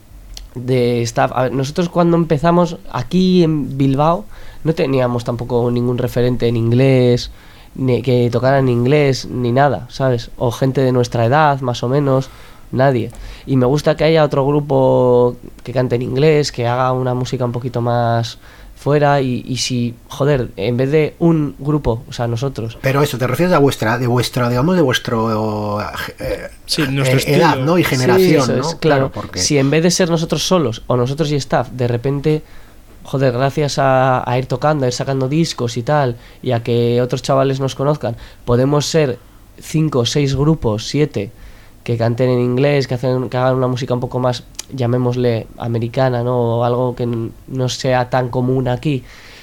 de Staff, a ver, nosotros cuando empezamos aquí en Bilbao no teníamos tampoco ningún referente en inglés, ni que tocara en inglés, ni nada, ¿sabes? O gente de nuestra edad, más o menos, nadie. Y me gusta que haya otro grupo que cante en inglés, que haga una música un poquito más fuera y, y si, joder, en vez de un grupo, o sea, nosotros, Pero eso, te refieres a vuestra, de vuestra, digamos, de vuestro eh, Sí, nuestro eh, edad, estilo. ¿no? Y generación, Sí, eso ¿no? es, claro. porque Si en vez de ser nosotros solos o nosotros y Staff, de repente, joder, gracias a, a ir tocando, a ir sacando discos y tal, y a que otros chavales nos conozcan, podemos ser cinco, seis grupos, siete, que canten en inglés, que, hacen, que hagan una música un poco más, llamémosle, americana, ¿no? O algo que n- no sea tan común aquí,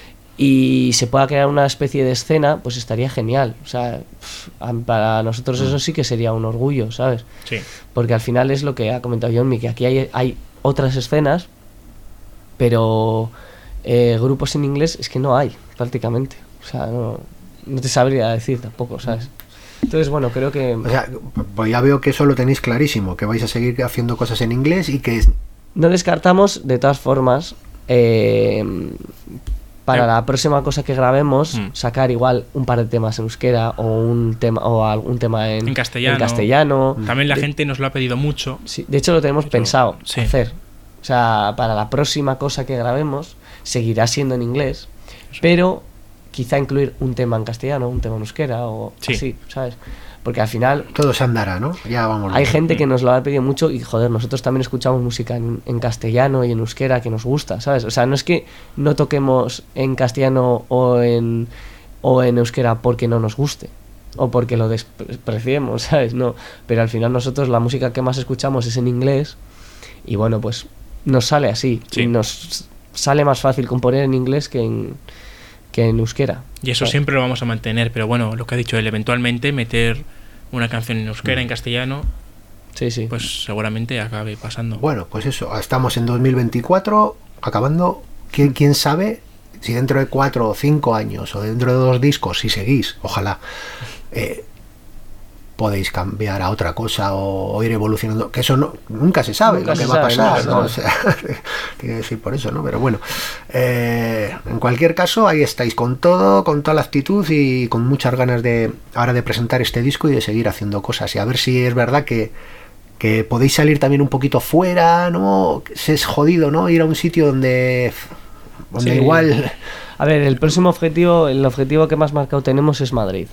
y se pueda crear una especie de escena, pues estaría genial. O sea, pf, a- para nosotros eso sí que sería un orgullo, ¿sabes? Sí. Porque al final es lo que ha comentado Johnny, que aquí hay, hay otras escenas, pero eh, grupos en inglés es que no hay, prácticamente. O sea, no, no te sabría decir tampoco, ¿sabes? Entonces, bueno, creo que O sea, pues ya veo que eso lo tenéis clarísimo, que vais a seguir haciendo cosas en inglés y que no descartamos, de todas formas, eh, para Eh. la próxima cosa que grabemos, Mm. sacar igual un par de temas en euskera o un tema o algún tema en, En castellano. en castellano. También la De- gente nos lo ha pedido mucho. Sí, de hecho lo tenemos Eso, pensado sí. hacer. O sea, para la próxima cosa que grabemos seguirá siendo en inglés, pero quizá incluir un tema en castellano, un tema en euskera o Sí. así, ¿sabes? Porque al final todo se andará, ¿no? Ya vamos. hay gente que nos lo ha pedido mucho y joder, nosotros también escuchamos música en, en castellano y en euskera que nos gusta, ¿sabes? O sea, no es que no toquemos en castellano o en, o en euskera porque no nos guste o porque lo despreciemos, ¿sabes? No, pero al final nosotros la música que más escuchamos es en inglés y bueno, pues nos sale así. Sí. Y nos sale más fácil componer en inglés que en, que en euskera. Y eso ¿sabes? siempre lo vamos a mantener. Pero bueno, lo que ha dicho él, eventualmente meter una canción en euskera, en castellano, Sí, sí. pues seguramente acabe pasando. Bueno, pues eso, estamos en dos mil veinticuatro, acabando. ¿Quién, quién sabe si dentro de cuatro o cinco años o dentro de dos discos, si seguís, ojalá, eh, podéis cambiar a otra cosa o, o ir evolucionando, que eso no, nunca se sabe Nunca lo que se va a sabe, pasar, nunca ¿no? O se sea, tiene que decir por eso, ¿no? Pero bueno, eh, en cualquier caso, ahí estáis con todo, con toda la actitud y con muchas ganas de ahora de presentar este disco y de seguir haciendo cosas y a ver si es verdad que que podéis salir también un poquito fuera, ¿no? Que es jodido, ¿no? Ir a un sitio donde donde Sí. igual A ver, el próximo objetivo, el objetivo que más marcado tenemos es Madrid.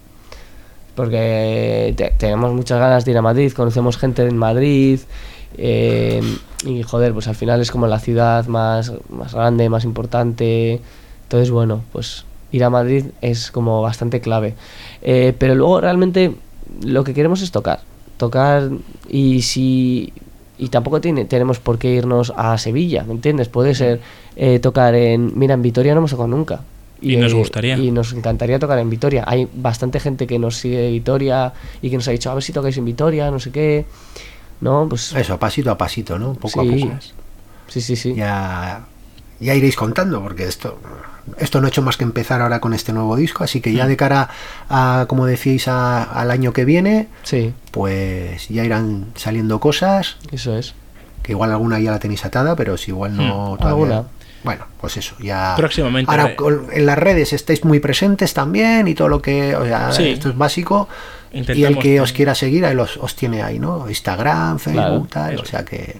Porque te- tenemos muchas ganas de ir a Madrid, conocemos gente en Madrid eh, y joder, pues al final es como la ciudad más, más grande, más importante. Entonces, bueno, pues ir a Madrid es como bastante clave. Eh, pero luego realmente lo que queremos es tocar. Tocar y si... Y tampoco tiene, tenemos por qué irnos a Sevilla, ¿me entiendes? Puede ser eh, tocar en... Mira, en Vitoria no hemos tocado nunca. Y nos eh, gustaría. Y nos encantaría tocar en Vitoria. Hay bastante gente que nos sigue de Vitoria y que nos ha dicho, a ver si tocáis en Vitoria, no sé qué. No, pues... eso, pasito a pasito, ¿no? Poco Sí. a poco. Sí, sí, sí. Ya ya iréis contando, porque esto, esto no ha hecho más que empezar ahora con este nuevo disco, así que ya de cara a, como decíais, a, al año que viene, Sí, pues ya irán saliendo cosas, eso es. que igual alguna ya la tenéis atada, pero si igual no Hmm, todavía. alguna. Bueno, pues eso, ya. Próximamente. Ahora eh, con- en las redes estáis muy presentes también y todo lo que, o sea, Sí. esto es básico. Y el intentamos que os quiera seguir, ahí los, os tiene ahí, ¿no? Instagram, Facebook, Claro, tal, eso o sea que.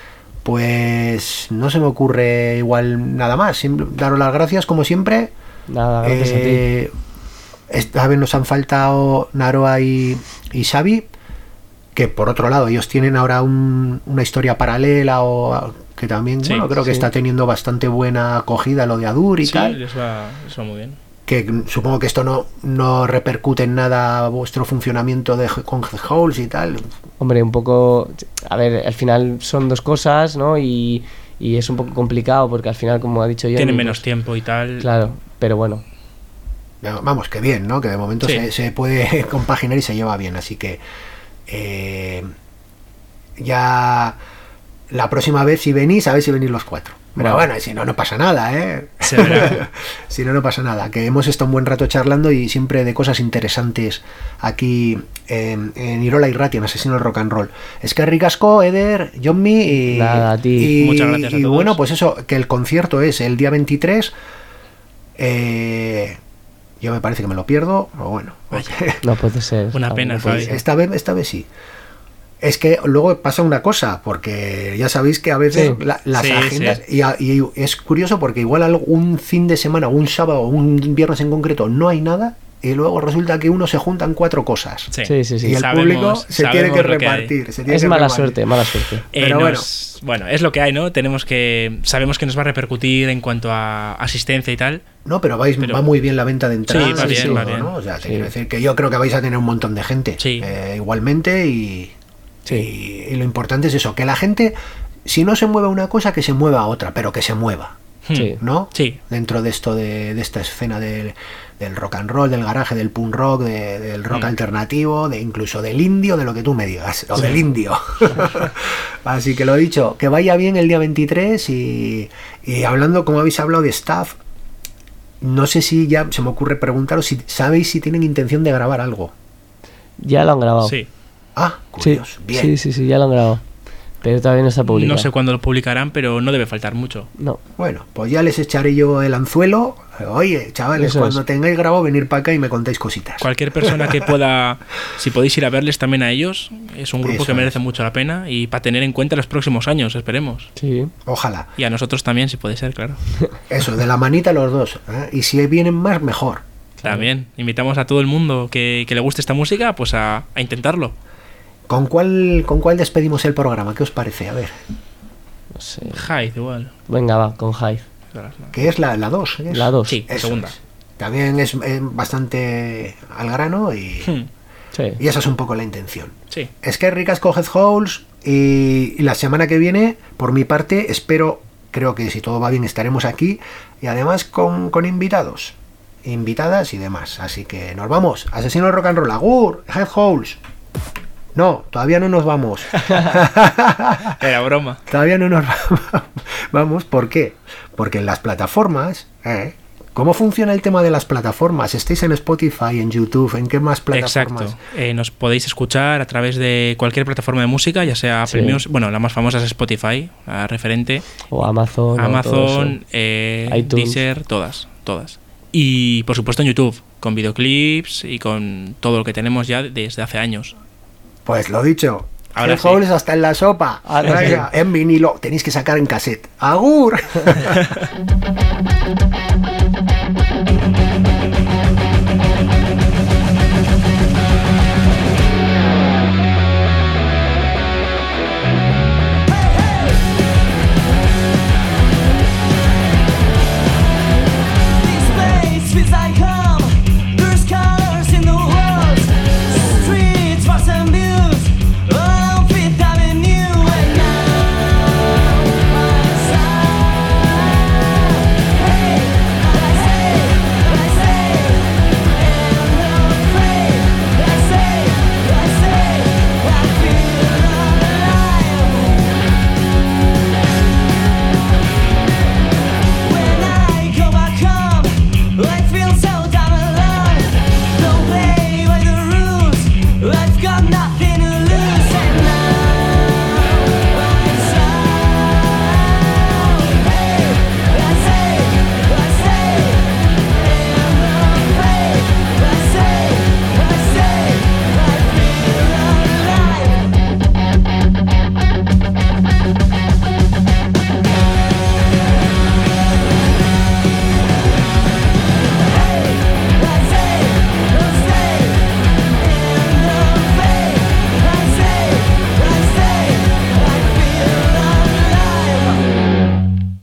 Pues no se me ocurre igual nada más. Sim- daros las gracias, como siempre. Nada, gracias Eh, esta vez nos han faltado Naroa y, y Xavi, que por otro lado ellos tienen ahora un- una historia paralela o que también, Sí, bueno, creo que sí. está teniendo bastante buena acogida lo de Adur a y ti. Sí, tal. les va, les va muy bien. Que mm, supongo que esto no, no repercute en nada vuestro funcionamiento de, con Headholes y tal. a ti. Hombre, un poco... A ver, al final son dos cosas, ¿no? Y, y es un poco complicado porque al final, como ha dicho yo... Tienen menos tiempo y tal. Claro, pero bueno. Vamos, que bien, ¿no? Que de momento Sí. se, se puede compaginar y se lleva bien. Así que eh, ya la próxima vez si venís, a ver si venís los cuatro. Pero Vale. bueno, si no, no pasa nada, ¿eh? Se verá. Si no, no pasa nada. Que hemos estado un buen rato charlando y siempre de cosas interesantes aquí en, en Irola y Rati, en Asesino del Rock and Roll. Es que ricasco, Eder, Johnny y... Nada, a ti. y- Muchas gracias a y todos. bueno, pues eso, que el concierto es el día veintitrés. Eh, yo me parece que me lo pierdo, pero bueno. No puede ser. Una Ah, pena, no puede Javi. ser. Esta vez, esta vez sí. Es que luego pasa una cosa, porque ya sabéis que a veces Sí. la- las Sí, agendas, y, a- y es curioso porque igual algún fin de semana, un sábado o un viernes en concreto no hay nada, y luego resulta que uno se juntan cuatro cosas. Sí, Sí, sí, sí. Y el Sabemos- público se tiene sabemos que lo que hay. repartir. se tiene Es que mala repartir. suerte, mala suerte. Eh, Pero nos- bueno. es lo que hay, ¿no? Tenemos que... Sabemos que nos va a repercutir en cuanto a asistencia y tal. No, pero, vais, Pero- va muy bien la venta de entradas. Sí, va y bien, todo, va bien. ¿no? O sea, te Sí. quiero decir que yo creo que vais a tener un montón de gente. Sí. eh, igualmente y, Sí. y, y lo importante es eso, que la gente, si no se mueve una cosa, que se mueva otra, pero que se mueva. Sí. ¿No? Sí. Dentro de esto de, de esta escena del, del rock and roll, del garaje, del punk rock, de- del rock Mm. alternativo, de incluso del indio, de lo que tú me digas, o del indio. Así que lo dicho, que vaya bien el día veintitrés y, y hablando, como habéis hablado de staff, no sé si ya se me ocurre preguntaros si sabéis si tienen intención de grabar algo. Ya lo han grabado. Sí. Ah, Sí, curioso, bien. sí, sí, sí, ya lo han grabado. Pero todavía no está publicado. No sé cuándo lo publicarán, pero no debe faltar mucho. No. Bueno, pues ya les echaré yo el anzuelo. Oye, chavales, Eso cuando es. tengáis grabado, venir para acá y me contáis cositas. Cualquier persona que pueda, si podéis ir a verles también a ellos, es un grupo Eso que merece es. mucho la pena y para tener en cuenta los próximos años, esperemos. Sí. Ojalá. Y a nosotros también, si puede ser, claro. Eso, de la manita los dos. ¿eh? Y si vienen más, mejor. También, invitamos a todo el mundo que, que le guste esta música, pues a, a intentarlo. ¿Con cuál, ¿Con cuál despedimos el programa? ¿Qué os parece? A ver, No sé. Hyde, igual. Venga, va, con Hyde. ¿qué es la dos? La dos. Sí, Eso segunda. es. También es eh, bastante al grano y, Hmm, Sí. y esa es un poco la intención. Sí. Es que ricas con Headholes y, y la semana que viene, por mi parte, espero, creo que si todo va bien estaremos aquí y además con, con invitados, invitadas y demás. Así que nos vamos. Asesino del Rock and Roll, agur, Headholes. No, todavía no nos vamos. Era broma. Todavía no nos vamos. ¿Por qué? Porque en las plataformas, ¿eh? ¿Cómo funciona el tema de las plataformas? ¿Estáis en Spotify, en YouTube? ¿En qué más plataformas? Exacto. Eh, nos podéis escuchar a través de cualquier plataforma de música, ya sea Sí. Apple Music, bueno, la más famosa es Spotify, la referente, O Amazon. o todo Amazon, eso. eh, iTunes. Deezer, todas, todas. Y por supuesto en YouTube, con videoclips y con todo lo que tenemos ya desde hace años. Pues lo dicho. Ahora Headholes hasta en la sopa. Ahora Venga, sí. en vinilo. Tenéis que sacar en cassette. ¡Agur!